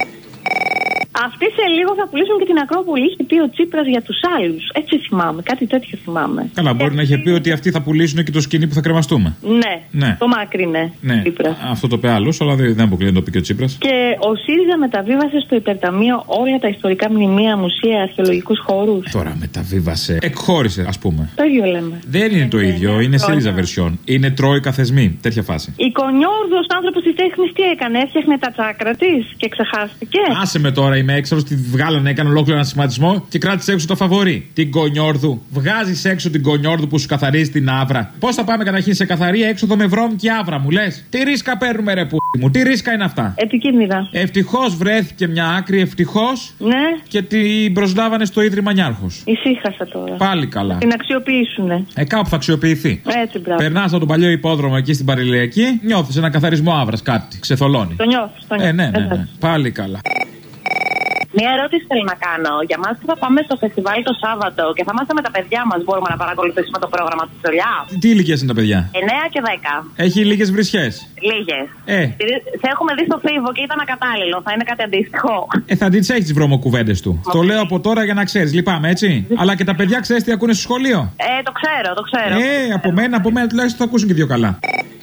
Αυτοί σε λίγο θα πουλήσουν και την Ακρόπολη. Είχε πει ο Τσίπρας για τους άλλους. Έτσι θυμάμαι, κάτι τέτοιο θυμάμαι. Καλά, μπορεί να είχε πει ότι αυτοί θα πουλήσουν και το σκηνή που θα κρεμαστούμε. Ναι, ναι. Το μάκρυνε. Ναι. Αυτό το είπε άλλος, αλλά δεν αποκλείεται να το πει και ο Τσίπρας. Και ο ΣΥΡΙΖΑ μεταβίβασε στο υπερταμείο όλα τα ιστορικά μνημεία, μουσεία, αρχαιολογικούς χώρους. Τώρα μεταβίβασε. Εκχώρησε, ας πούμε. Το ίδιο λέμε. Δεν είναι το ίδιο, είναι ΣΥΡΙΖΑ version. Είναι τρόικα θεσμοί, τέτοια φάση. Εικονιόρδος άνθρωπος της τέχνης τι έκανε, έφτιαχνε τα τσάκρα της και ξεχάστηκε. Άσε με τώρα, είμαι έξαλλο, τη βγάλανε, έκανε ολόκληρο ένα σχηματισμό και κράτησε έξω το φαβορί. Την Κονιόρδου. Βγάζει έξω την Κονιόρδου που σου καθαρίζει την άβρα. Πώς θα πάμε καταρχήν σε καθαρή έξοδο με βρώμικη άβρα, μου λες? Τι ρίσκα παίρνουμε, ρε που μου, τι ρίσκα είναι αυτά? Επικίνδυνα. Ευτυχώς βρέθηκε μια άκρη, ευτυχώς. Ναι. Και την προσλάβανε στο Ίδρυμα Νιάρχος. Ησύχασα τώρα. Πάλι καλά. Την αξιοποιήσουνε. Ε, κάπου θα αξιοποιηθεί. Έτσι, μπράβο. Περνάς από τον παλιό υπόδρομο εκεί στην Παρηλιακή, νιώθεις ένα καθαρισμό άβρας, κάτι. Ξεθολώνει. Το νιώθεις, το νιώθεις. Ε, ναι, ναι, ναι. Πάλι καλά. Μια ερώτηση θέλω να κάνω. Για μας που θα πάμε στο φεστιβάλ το Σάββατο και θα είμαστε με τα παιδιά μας, μπορούμε να παρακολουθήσουμε το πρόγραμμα του Τσολιά? Τι ηλικίες είναι τα παιδιά? εννέα και δέκα. Έχει λίγες βρισιές. Λίγες. Ε. Σε έχουμε δει στο Φίβο και ήταν ακατάλληλο. Θα είναι κάτι αντίστοιχο. Ε, θα τις έχει τις βρωμοκουβέντες του. Okay. Το λέω από τώρα για να ξέρεις. Λυπάμαι, έτσι. Αλλά και τα παιδιά ξέρεις τι ακούνε στο σχολείο. Ε, το ξέρω, το ξέρω. Ε, από μένα, από μένα τουλάχιστον θα ακούσουν και δύο καλά.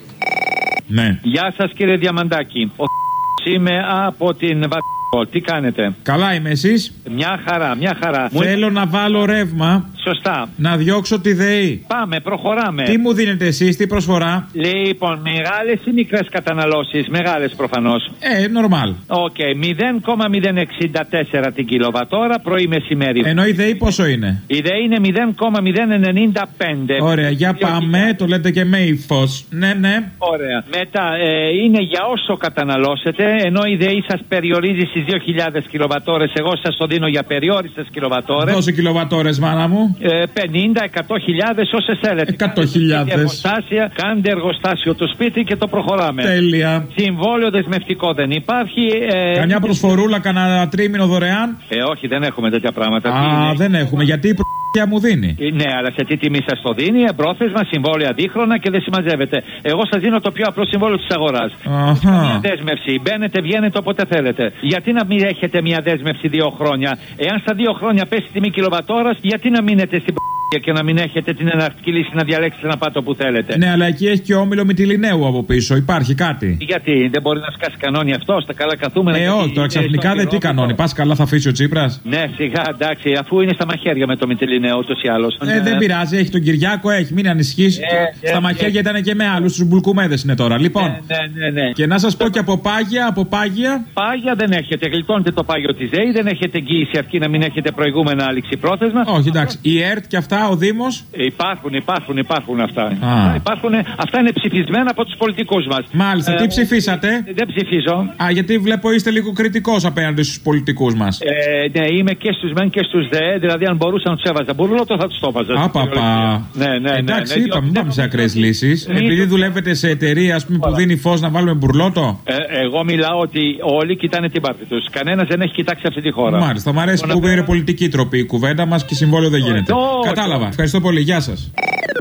Ναι. Γεια σας κύριε Διαμαντάκη. Ο είμαι από την Βα... Τι κάνετε? Καλά είμαι, εσείς? Μια χαρά, μια χαρά. Θέλω να βάλω ρεύμα. Σωστά. Να διώξω τη ΔΕΗ. Πάμε, προχωράμε. Τι μου δίνετε εσείς, τι προσφορά? Λοιπόν, μεγάλες ή μικρές καταναλώσεις? Μεγάλες προφανώς. Ε, νορμάλ. Οκ, okay. μηδέν κόμμα μηδέν εξήντα τέσσερα την κιλοβατόρα πρωί μεσημέρι. Ενώ η ΔΕΗ πόσο είναι? Η ΔΕΗ είναι μηδέν κόμμα μηδέν ενενήντα πέντε. Ωραία, για πάμε, το λέτε και με ύφος. Ναι, ναι. Ωραία. Μετά ε, είναι για όσο καταναλώσετε, ενώ η ΔΕΗ σας περιορίζει στις δύο χιλιάδες κιλοβατόρες. Εγώ σας το δίνω για περιόριστες κιλοβατόρες. Πόσο κιλοβατόρες, μάνα μου? Ε, πενήντα, εκατό χιλιάδες, όσες θέλετε. εκατό χιλιάδες. Εργοστάσια, κάντε εργοστάσιο το σπίτι και το προχωράμε. Τέλεια. Συμβόλαιο δεσμευτικό δεν υπάρχει. Ε, Καμιά προσφορούλα, κανένα τρίμηνο δωρεάν? Ε, όχι, δεν έχουμε τέτοια πράγματα. Α, δεν έχουμε. Γιατί η προ***ια μου δίνει. Ε, ναι, αλλά σε τι τιμή σας το δίνει? Εμπρόθεσμα, συμβόλαια δίχρονα και δεν συμμαζεύεται. Εγώ σας δίνω το πιο απλό συμβόλαιο της αγοράς. Μια δέσμευση. Μπαίνετε, βγαίνετε όποτε θέλετε. Γιατί να μην έχετε μια δέσμευση δύο χρόνια? Εάν στα δύο χρόνια πέσει η τιμή κιλοβατόρας, γιατί να μείνετε στην και να μην έχετε την εναλλακτική λύση να διαλέξετε να πάτε όπου θέλετε? Ναι, αλλά εκεί έχει και όμιλο Μυτιληναίου από πίσω. Υπάρχει κάτι. Γιατί δεν μπορεί να σκάσει κανόνι αυτό, στα καλά καθούμενα? Ε, όχι, τώρα ξαφνικά δεν τι κανόνι. Πα καλά, θα αφήσει ο Τσίπρας. Ναι, σιγά, εντάξει, αφού είναι στα μαχαίρια με το Μυτιληναίο ούτω ή άλλω. Ε, ναι. Δεν πειράζει, έχει τον Κυριάκο, έχει, μην ανησυχεί. Ε, στα ε, μαχαίρια ε, ήταν και με άλλου, του μπουλκουμέδες είναι τώρα. Λοιπόν, ναι, ναι, ναι, ναι. Και να σα πω και από πάγια, από πάγια. Πάγια δεν έχετε, γλιτώνετε το πάγιο τη ΔΕΗ, δεν έχετε εγγύηση αρκεί να μην έχετε προηγούμενα άληξη πρόθεσμα. Όχι, εντάξει. Η ΕΡΤ και αυτά, ο Δήμος. Υπάρχουν, υπάρχουν, υπάρχουν αυτά. Υπάρχουν, αυτά είναι ψηφισμένα από τους πολιτικούς μας. Μάλιστα, ε, τι ψηφίσατε? Δεν ψηφίζω. Α, γιατί βλέπω είστε λίγο κριτικός απέναντι στους πολιτικούς μας. Ε, ναι, είμαι και στους μεν και στους δε. Δηλαδή, αν μπορούσα να τους έβαζα μπουρλότο, θα τους το έβαζα. Απαπα. Ναι, ναι, ναι. Εντάξει, ναι, είπαμε, μην πάμε σε ακραίες λύσεις. Ναι, Επειδή δουλεύετε σε εταιρεία ας πούμε, που δίνει φως να βάλουμε μπουρλότο. Ε, εγώ μιλάω ότι όλοι κοιτάνε την πάρτη τους. Κανένας δεν έχει κοιτάξει αυτή τη χώρα. Μάλιστα, μου αρέσει που είναι πολιτική τροπή η κουβέντα μας και συμβόλαιο δεν γίνεται. Κατάλαβα. Ευχαριστώ πολύ. Γεια σας.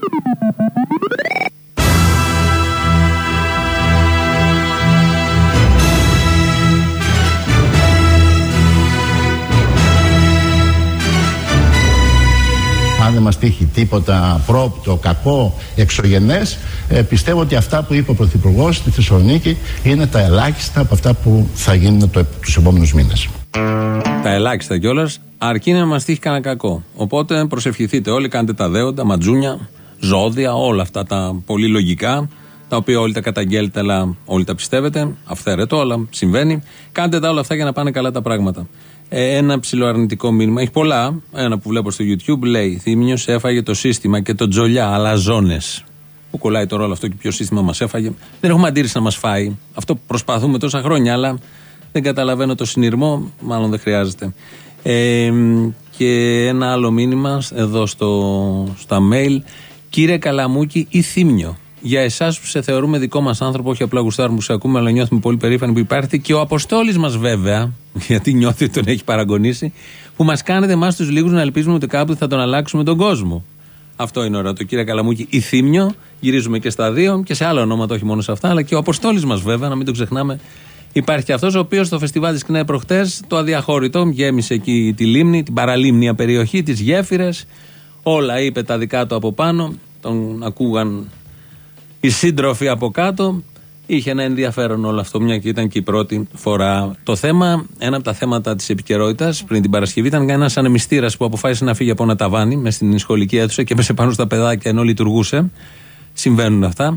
Αν δεν μας τύχει τίποτα πρόοπτο, κακό, εξωγενές, ε, πιστεύω ότι αυτά που είπε ο Πρωθυπουργός στη Θεσσαλονίκη είναι τα ελάχιστα από αυτά που θα γίνουν το, τους επόμενους μήνες. Τα ελάχιστα κιόλας, αρκεί να μας τύχει κανένα κακό. Οπότε προσευχηθείτε όλοι, κάντε τα δέοντα, ματζούνια, ζώδια, όλα αυτά τα πολύ λογικά, τα οποία όλοι τα καταγγέλλετε, αλλά όλοι τα πιστεύετε. Αυθαίρετο, αλλά συμβαίνει. Κάντε τα όλα αυτά για να πάνε καλά τα πράγματα. Ε, ένα ψιλοαρνητικό μήνυμα, έχει πολλά. Ένα που βλέπω στο YouTube λέει: Θύμιος έφαγε το σύστημα και το τζολιά, αλαζόνες. Που κολλάει τώρα όλο αυτό και ποιο σύστημα μας έφαγε. Δεν έχουμε αντίρρηση να μας φάει. Αυτό προσπαθούμε τόσα χρόνια, αλλά δεν καταλαβαίνω το συνειρμό. Μάλλον δεν χρειάζεται. Ε, και ένα άλλο μήνυμα εδώ στο, στα mail. Κύριε Καλαμούκη ή Θύμιο, για εσάς που σε θεωρούμε δικό μας άνθρωπο, όχι απλά γουστάρουμε που σε ακούμε, αλλά νιώθουμε πολύ περήφανοι που υπάρχει, και ο Αποστόλης μας βέβαια, γιατί νιώθει ότι τον έχει παραγωνίσει, που μας κάνετε εμάς τους λίγους να ελπίζουμε ότι κάπου θα τον αλλάξουμε τον κόσμο. Αυτό είναι ωραίο. Το κύριε Καλαμούκη ή Θύμιο, γυρίζουμε και στα δύο και σε άλλα ονόματα, όχι μόνο σε αυτά, αλλά και ο Αποστόλης μας βέβαια, να μην το ξεχνάμε. Υπάρχει αυτός ο οποίος στο φεστιβάλ της ΚΝΕ προχτές, το αδιαχώρητο, γέμισε εκεί τη λίμνη, την παραλίμνια περιοχή, τις γέφυρες, όλα είπε τα δικά του από πάνω, τον ακούγαν οι σύντροφοι από κάτω. Είχε ένα ενδιαφέρον όλο αυτό, μια και ήταν και η πρώτη φορά. Το θέμα, ένα από τα θέματα της επικαιρότητας πριν την Παρασκευή ήταν ένας ανεμιστήρας που αποφάσισε να φύγει από ένα ταβάνι μες στην σχολική αίθουσα και έπεσε πάνω στα παιδάκια ενώ λειτουργούσε. Συμβαίνουν αυτά.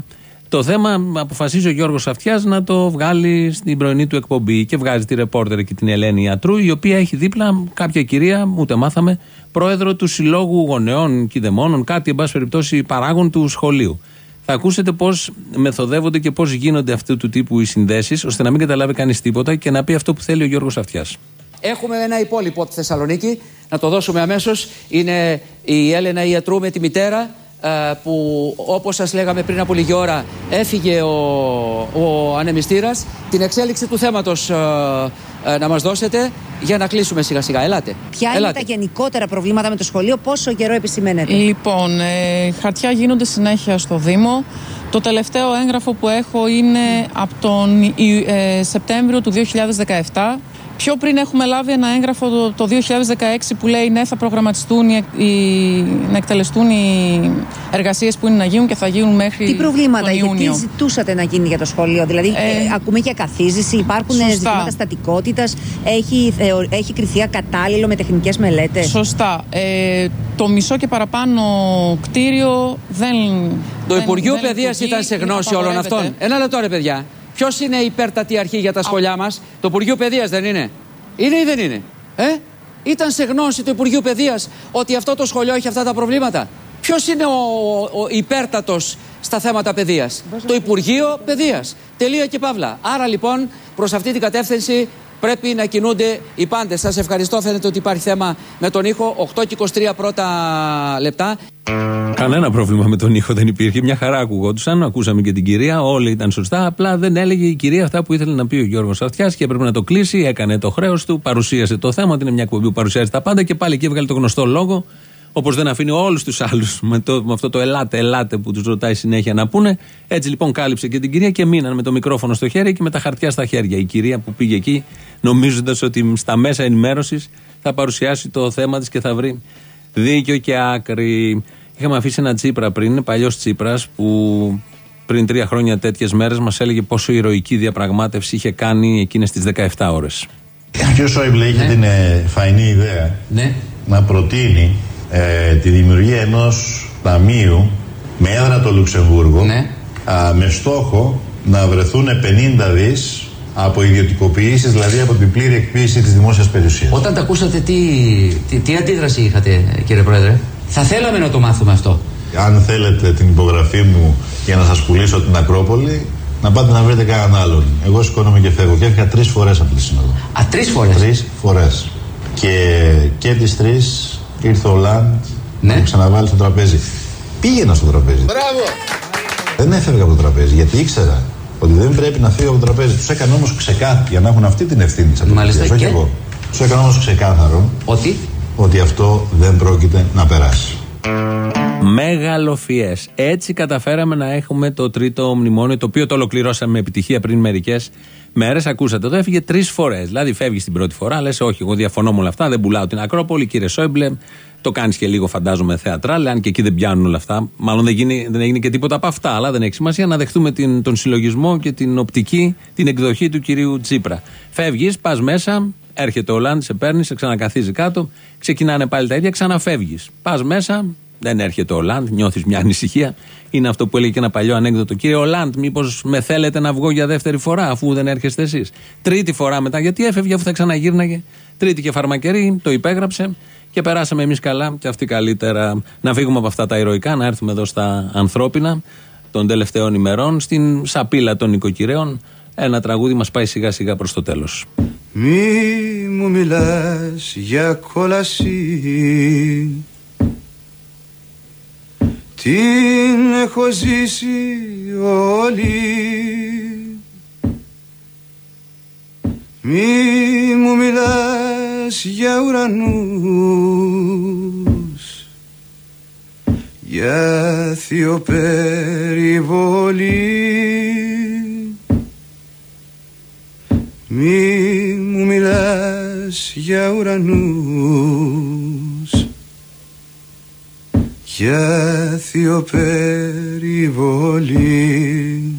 Το θέμα αποφασίζει ο Γιώργος Αυτιάς να το βγάλει στην πρωινή του εκπομπή και βγάζει τη ρεπόρτερ εκεί την Ελένη Ιατρού, η οποία έχει δίπλα κάποια κυρία, ούτε μάθαμε, πρόεδρο του Συλλόγου Γονεών Κηδεμόνων, κάτι εν πάση περιπτώσει παράγων του σχολείου. Θα ακούσετε πώς μεθοδεύονται και πώς γίνονται αυτού του τύπου οι συνδέσεις, ώστε να μην καταλάβει κανείς τίποτα και να πει αυτό που θέλει ο Γιώργος Αυτιάς. Έχουμε ένα υπόλοιπο από τη Θεσσαλονίκη, να το δώσουμε αμέσως. Είναι η Έλενα Ιατρού με τη μητέρα, που όπως σας λέγαμε πριν από λίγη ώρα έφυγε ο, ο ανεμιστήρας. Την εξέλιξη του θέματος να μας δώσετε για να κλείσουμε σιγά σιγά. Ελάτε. Ποια Ελάτε. είναι τα γενικότερα προβλήματα με το σχολείο, πόσο καιρό επισημαίνεται? Λοιπόν, ε, χαρτιά γίνονται συνέχεια στο Δήμο. Το τελευταίο έγγραφο που έχω είναι από τον ε, Σεπτέμβριο του δύο χιλιάδες δεκαεπτά. Πιο πριν έχουμε λάβει ένα έγγραφο το, το δύο χιλιάδες δεκαέξι που λέει ναι, θα προγραμματιστούν οι, οι, να εκτελεστούν οι εργασίες που είναι να γίνουν και θα γίνουν μέχρι τι προβλήματα τον Ιούνιο. Τι ζητούσατε να γίνει για το σχολείο? Δηλαδή ε, ε, ακούμε για καθίζηση, υπάρχουν σωστά. Ζητήματα στατικότητας, έχει, ε, έχει κριθεί ακατάλληλο με τεχνικές μελέτες. Σωστά. Ε, το μισό και παραπάνω κτίριο δεν... Το δεν, Υπουργείο Παιδείας ήταν σε γνώση όλων αυτών. Ένα λεπτό ρε παιδιά. Ποιος είναι η υπέρτατη αρχή για τα σχολιά μας? Το Υπουργείο Παιδείας δεν είναι? Είναι ή δεν είναι? Ε? Ήταν σε γνώση του Υπουργείου Παιδείας ότι αυτό το σχολείο έχει αυτά τα προβλήματα? Ποιος είναι ο, ο, ο υπέρτατος στα θέματα παιδείας? Το Υπουργείο Παιδείας. Τελεία και παύλα. Άρα λοιπόν προς αυτή την κατεύθυνση πρέπει να κινούνται οι πάντες. Σας ευχαριστώ. Φαίνεται ότι υπάρχει θέμα με τον ήχο. οκτώ και είκοσι τρία πρώτα λεπτά. Κανένα πρόβλημα με τον ήχο δεν υπήρχε. Μια χαρά ακουγόντουσαν. Ακούσαμε και την κυρία. Όλα ήταν σωστά. Απλά δεν έλεγε η κυρία αυτά που ήθελε να πει ο Γιώργος Αυτιάς και έπρεπε να το κλείσει. Έκανε το χρέος του. Παρουσίασε το θέμα. Ότι είναι μια εκπομπή που παρουσιάζει τα πάντα και πάλι εκεί έβγαλε το γνωστό λόγο. Όπως δεν αφήνει όλους τους άλλους με, το, με αυτό το ελάτε, ελάτε που τους ρωτάει συνέχεια να πούνε. Έτσι λοιπόν κάλυψε και την κυρία και μείναν με το μικρόφωνο στο χέρι και με τα χαρτιά στα χέρια. Η κυρία που πήγε εκεί νομίζοντας ότι στα μέσα ενημέρωσης θα παρουσιάσει το θέμα της και θα βρει δίκιο και άκρη. Είχαμε αφήσει ένα Τσίπρα πριν, παλιός Τσίπρας, που πριν τρία χρόνια τέτοιες μέρες μας έλεγε πόσο ηρωική διαπραγμάτευση είχε κάνει εκείνες τις δεκαεπτά ώρες. Ο κ. Σόιμπλε είχε ναι. την ε, φαϊνή ιδέα ναι. να προτείνει ε, τη δημιουργία ενός ταμείου με έδρα το Λουξεμβούργο ναι. α, με στόχο να βρεθούν πενήντα δις από ιδιωτικοποιήσεις, δηλαδή από την πλήρη εκποίηση της δημόσιας περιουσίας. Όταν τα ακούσατε, τι, τι, τι αντίδραση είχατε, κύριε Πρόεδρε? Θα θέλαμε να το μάθουμε αυτό. Αν θέλετε την υπογραφή μου για να σας πουλήσω την Ακρόπολη, να πάτε να βρείτε κανέναν άλλον. Εγώ σηκώνομαι και φεύγω. Και έφυγα τρεις φορές από τη Σύνοδο. Α, τρεις φορές? Τρεις φορές. Και, και τις τρεις ήρθε ο Λαντ ναι. να μου ξαναβάλει στο τραπέζι. Πήγαινα στο τραπέζι. Μπράβο! Δεν έφευγα από το τραπέζι, γιατί ήξερα ότι δεν πρέπει να φύγω από το τραπέζι. Τους έκανα όμως ξεκάθαρο, για να έχουν αυτή την ευθύνη της αποτυχίας. Όχι εγώ. Τους έκανα όμως ξεκάθαρο ότι? ότι αυτό δεν πρόκειται να περάσει. Μεγαλοφιές. Έτσι καταφέραμε να έχουμε το τρίτο μνημόνιο, το οποίο το ολοκληρώσαμε με επιτυχία πριν μερικές μέρες. Ακούσατε, εδώ έφυγε τρεις φορές. Δηλαδή, φεύγει την πρώτη φορά, λες, όχι, εγώ διαφωνώ με όλα αυτά, δεν πουλάω την Ακρόπολη, κύριε Σόιμπλε. Το κάνεις και λίγο, φαντάζομαι, θεατράλ, αν και εκεί δεν πιάνουν όλα αυτά. Μάλλον δεν, γίνει, δεν έγινε και τίποτα από αυτά, αλλά δεν έχει σημασία να δεχτούμε την, τον συλλογισμό και την οπτική, την εκδοχή του κυρίου Τσίπρα. Φεύγεις, πας μέσα, έρχεται ο Λάντ, σε παίρνει, σε ξανακαθίζει κάτω, ξεκινάνε πάλι τα ίδια, ξαναφεύγεις. Πας μέσα. Δεν έρχεται ο Λαντ, νιώθεις μια ανησυχία. Είναι αυτό που έλεγε και ένα παλιό ανέκδοτο. Κύριε ο Λαντ, μήπως με θέλετε να βγω για δεύτερη φορά, αφού δεν έρχεστε εσείς? Τρίτη φορά μετά, γιατί έφευγε αφού θα ξαναγύρναγε. Τρίτη και φαρμακερή, το υπέγραψε και περάσαμε εμείς καλά και αυτοί καλύτερα. Να φύγουμε από αυτά τα ηρωικά, να έρθουμε εδώ στα ανθρώπινα των τελευταίων ημερών, στην σαπίλα των νοικοκυρέων. Ένα τραγούδι μας πάει σιγά σιγά προς το τέλος. Μη μου μιλάς για κόλαση, την έχω ζήσει όλη. Μη μου μιλάς για ουρανούς, για θειοπεριβολή. Μη μου μιλάς για ουρανούς, για θειοπεριβολή.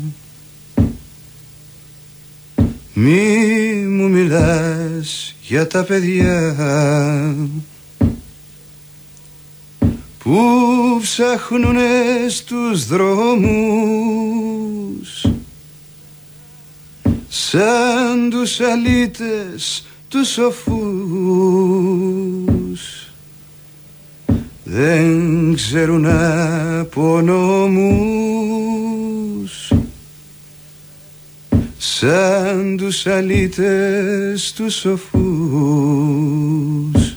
Μη μου μιλάς για τα παιδιά που ψάχνουνε στους δρόμους σαν τους αλήτες τους σοφούς, δεν ξέρουν από νόμους, σαν τους αλήτες τους σοφούς,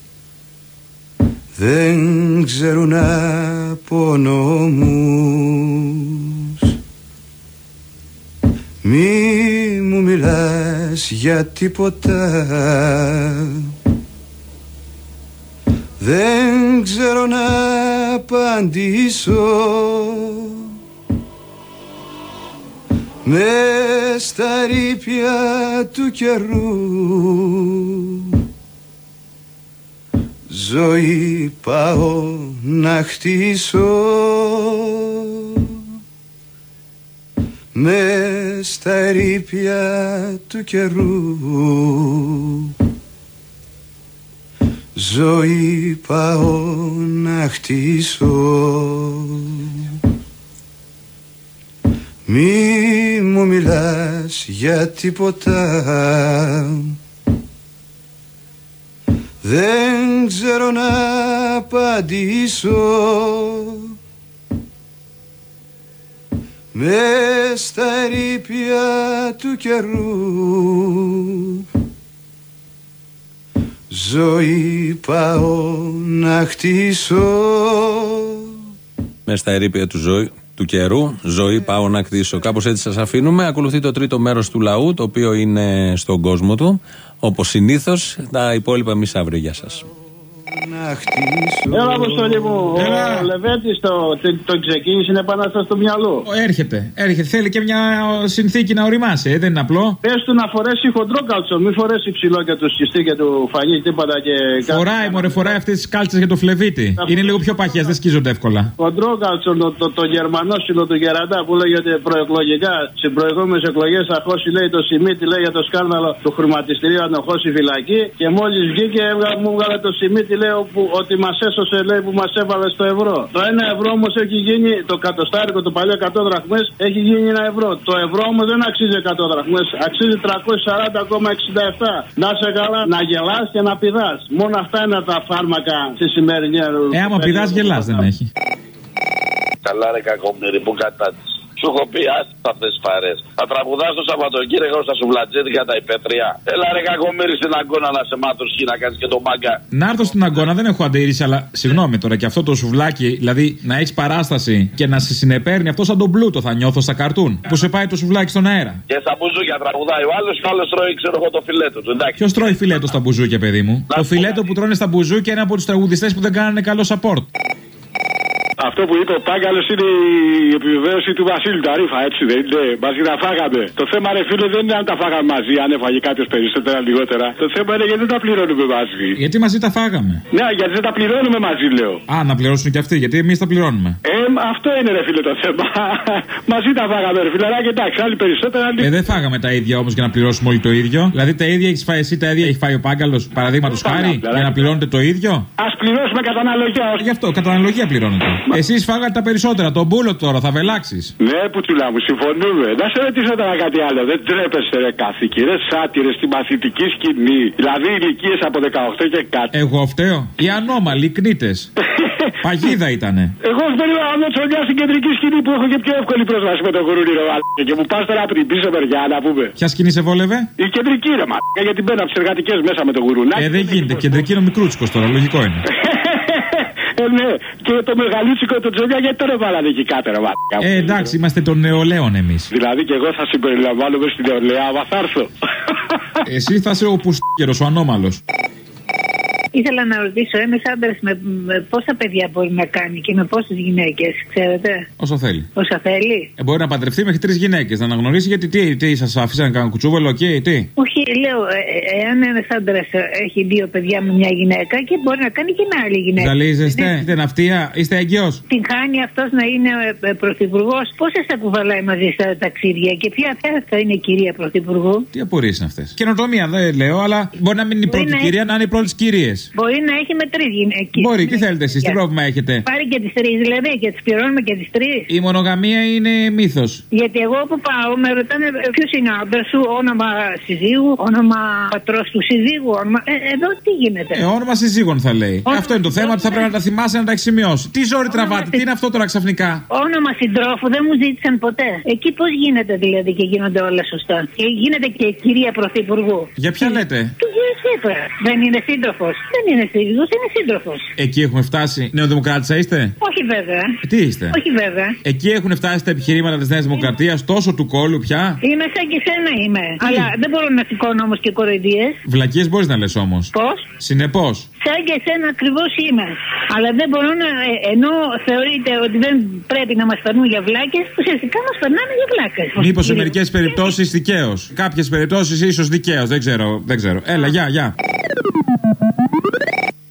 δεν ξέρουν από νόμους. Μη μου μιλάς για τίποτα, δεν ξέρω να απαντήσω. Μες στα ρήπια του καιρού ζωή πάω να χτίσω. Μες στα ρήπια του καιρού ζωή πάω να χτίσω. Μη μου μιλάς για τίποτα, δεν ξέρω να απαντήσω. Μες στα ερείπια του καιρού ζωή πάω να χτίσω. Μες στα ερείπια του ζωή του καιρού, ζωή πάω να κτίσω. Κάπως έτσι σας αφήνουμε. Ακολουθεί το τρίτο μέρος του λαού, το οποίο είναι στον κόσμο του, όπως συνήθως. Τα υπόλοιπα εμείς αύριο. Γεια σας. Έλα, Αποστολή μου. Ο Λεβέντης το, το, το ξεκίνησε να επανάσταση του μυαλού. Έρχεται, έρχεται. Θέλει και μια συνθήκη να οριμάσει, ε, δεν είναι απλό. Πες του να φορέσει χοντρό καλτσό, μην φορέσει ψηλό και του σκιστεί και του φανεί τίποτα και. Φοράει, μωρέ, φοράει αυτές τις κάλτσες για το φλεβίτι. Είναι λίγο πιο παχιές, δεν σκίζονται εύκολα. Χοντρό καλτσό, το, το, το γερμανόσυλο του Γεραντά που λέγεται προεκλογικά στι προηγούμενες εκλογές θα χώσει, λέει, το Σιμίτι, λέει, για το σκάνδαλο του χρηματιστηρίου να χώσει φυλακή. Και μόλις βγήκε μου έβγαλε το Σιμίτι, λέει, που, ότι μας έσωσε, λέει, που μας έβαλε στο ευρώ. Το ένα ευρώ όμως έχει γίνει, το κατοστάρικο, το παλιό εκατό δραχμές έχει γίνει ένα ευρώ. Το ευρώ όμως δεν αξίζει εκατό δραχμές, αξίζει τριακόσια σαράντα κόμμα εξήντα επτά. Να σε καλά, να γελάς και να πηδάς. Μόνο αυτά είναι τα φάρμακα στη σημερινή ερώτηση. Ε, άμα πηδάς γελάς δεν έχει. Καλά ρε κακομοίρη, που κατά της. Σου έχω πει άστα αυτές τις παρές. Θα τραγουδάς το Σαββατοκύριακο στα σουβλατζέδικα τα υπέτρια. Έλα ρε κακομοίρη στην Αγκώνα να σε μάθω σκι να κάνεις και τον μάγκα. Να έρθω στην Αγκώνα, δεν έχω αντίρρηση, αλλά συγγνώμη τώρα και αυτό το σουβλάκι, δηλαδή να έχεις παράσταση και να σε συνεπέρνει αυτό σαν τον πλούτο θα νιώθω στα καρτούν. Που σε πάει το σουβλάκι στον αέρα. Και στα μπουζούκια τραγουδάει ο άλλος και ο άλλος τρώει, ξέρω εγώ, το φιλέτο του. Ποιος τρώει φιλέτο στα μπουζούκια, παιδί μου? Να, το φιλέτο που τρώνε στα μπουζούκια είναι από τους τραγουδιστές που δεν κάνανε καλό support. Αυτό που είπε ο Πάγκαλος είναι η επιβεβαίωση του Βασίλη του Αρίφα, έτσι δεν είναι? Μαζί τα φάγαμε. Το θέμα, ρε φίλε, δεν είναι αν τα φάγαμε μαζί, αν έφαγε κάποιο περισσότερα λιγότερα. Το θέμα είναι γιατί δεν τα πληρώνουμε μαζί. Γιατί μαζί τα φάγαμε. Ναι, γιατί δεν τα πληρώνουμε μαζί, λέω. Α, να πληρώσουν και αυτοί, γιατί εμείς τα πληρώνουμε. Ε, αυτό είναι, ρε φίλε, το θέμα. Μαζί τα φάγαμε, ρε φίλε, και εντάξει, άλλοι περισσότερα. Άλλοι... Ε, δεν φάγαμε τα ίδια όμως για να πληρώσουμε όλοι το ίδιο. Δηλαδή τα ίδια έχει φάει εσύ, τα ίδια έχει φάει ο Πάγκαλος, παραδείγματος χάρη, για να πληρώνετε το ίδιο. Α πληρώσουμε κατά αναλογία. Γι' αυτό, κατά αναλογία πληρώνετε. Εσείς φάγατε τα περισσότερα. Τον μπούλο τώρα θα βελάξεις. Ναι, πουτσουλά μου, συμφωνούμε. Να σε ρωτήσω τώρα κάτι άλλο. Δεν τρέπεσαι, ρε κάθηκη, ρε σάτυρε στη μαθητική σκηνή. Δηλαδή ηλικίες από δεκαοκτώ και κάτι. Εγώ φταίω. Οι ανώμαλοι, κνήτες. Παγίδα ήτανε. Εγώ περίμενα να τσολιά στην κεντρική σκηνή που έχω και πιο εύκολη πρόσβαση με τον γουρούνι, ρε μαλάκα. Και μου πα τώρα από την πίσω μεριά να πούμε. Ποια σκηνή σε βόλευε? Η κεντρική, ρε μαλάκα, γιατί μπαίνω από τι εργατικέ μέσα με τον γουρούνι. Ε, δεν γίνεται. Κεντρική είναι ο μικρούτσικο τώρα, λογικό είναι. Ε, ναι, και το μεγαλούτσικο το Τζολιά γιατί τώρα βάλανε εκεί κάτω, ρε μαλάκα. Ε, εντάξει, είμαστε των νεολαίων εμείς. Δηλαδή και εγώ θα συμπεριλαμβάνομαι στην νεολαία, άμα θα έρθω. Εσύ θα είσαι ο πουστικερός, ο ανώμαλος. Ήθελα να ρωτήσω, ένας άντρας με, με πόσα παιδιά μπορεί να κάνει και με πόσες γυναίκες, ξέρετε? Όσο θέλει. Όσα θέλει. Ε, μπορεί να παντρευτεί μέχρι τρεις γυναίκες, να αναγνωρίσει γιατί τι, τι σας άφησαν να κάνουν κουτσούβελο και τι. Όχι, λέω, ε, εάν ένας άντρας έχει δύο παιδιά με μια γυναίκα και μπορεί να κάνει και μια άλλη γυναίκα. Ζαλίζεστε, είστε ναυτία, είστε έγκυος. Την χάνει αυτός να είναι ε, πρωθυπουργός, πόσες θα κουβαλάει μαζί στα ταξίδια και ποια θα είναι η κυρία πρωθυπουργού? Τι απορίες είναι αυτές? Καινοτομία δεν λέω, αλλά μπορεί να μην είναι η πρώτη κυρία, να είναι οι πρώτες κυρίες. Μπορεί να έχει με τρεις γυναίκες. Μπορεί, τι θέλετε εσείς, τι πρόβλημα έχετε. Πάρει και τις τρεις δηλαδή και τις πληρώνουμε και τις τρεις. Η μονογαμία είναι μύθος. Γιατί εγώ που πάω με ρωτάνε ποιος είναι ο άντρας σου, όνομα συζύγου, όνομα πατρός του συζύγου. Όνομα... Ε, εδώ τι γίνεται. Ε, όνομα συζύγων θα λέει. Όνομα... Αυτό είναι το θέμα, ότι θα πρέπει να τα θυμάσαι να τα έχει σημειώσει. Τι ζόρι τραβάτε, τι είναι αυτό τώρα ξαφνικά. Όνομα συντρόφου δεν μου ζήτησαν ποτέ. Εκεί πώς γίνεται δηλαδή και γίνονται όλα σωστά. Και γίνεται και κυρία Πρωθυπουργού. Για ποια λέτε? Του κύριου Τσίπρα. Δεν είναι σύντροφος. Δεν είναι σύντροφος, είναι σύντροφος. Εκεί έχουμε φτάσει. Νεοδημοκράτησα είστε? Όχι βέβαια. Ε, τι είστε? Όχι βέβαια. Εκεί έχουν φτάσει τα επιχειρήματα της Νέας Δημοκρατίας, τόσο του κόλλου πια. Είμαι σαν και σένα είμαι. Τι? Αλλά δεν μπορώ να σηκώνω όμως και κοροϊδίες. Βλακίες μπορείς να λες όμως. Πώς? Συνεπώς. Σαν και εσένα ακριβώς είμαι. Αλλά δεν μπορώ να. Ε, ενώ θεωρείτε ότι δεν πρέπει να μας περνούν για βλάκες, ουσιαστικά μας περνάνε για βλάκες. Μήπως σε μερικές περιπτώσεις δικαίως. Κάποιες περιπτώσεις ίσως δικαίως. Δεν ξέρω. Δεν ξέρω. Έλα, γεια, γεια.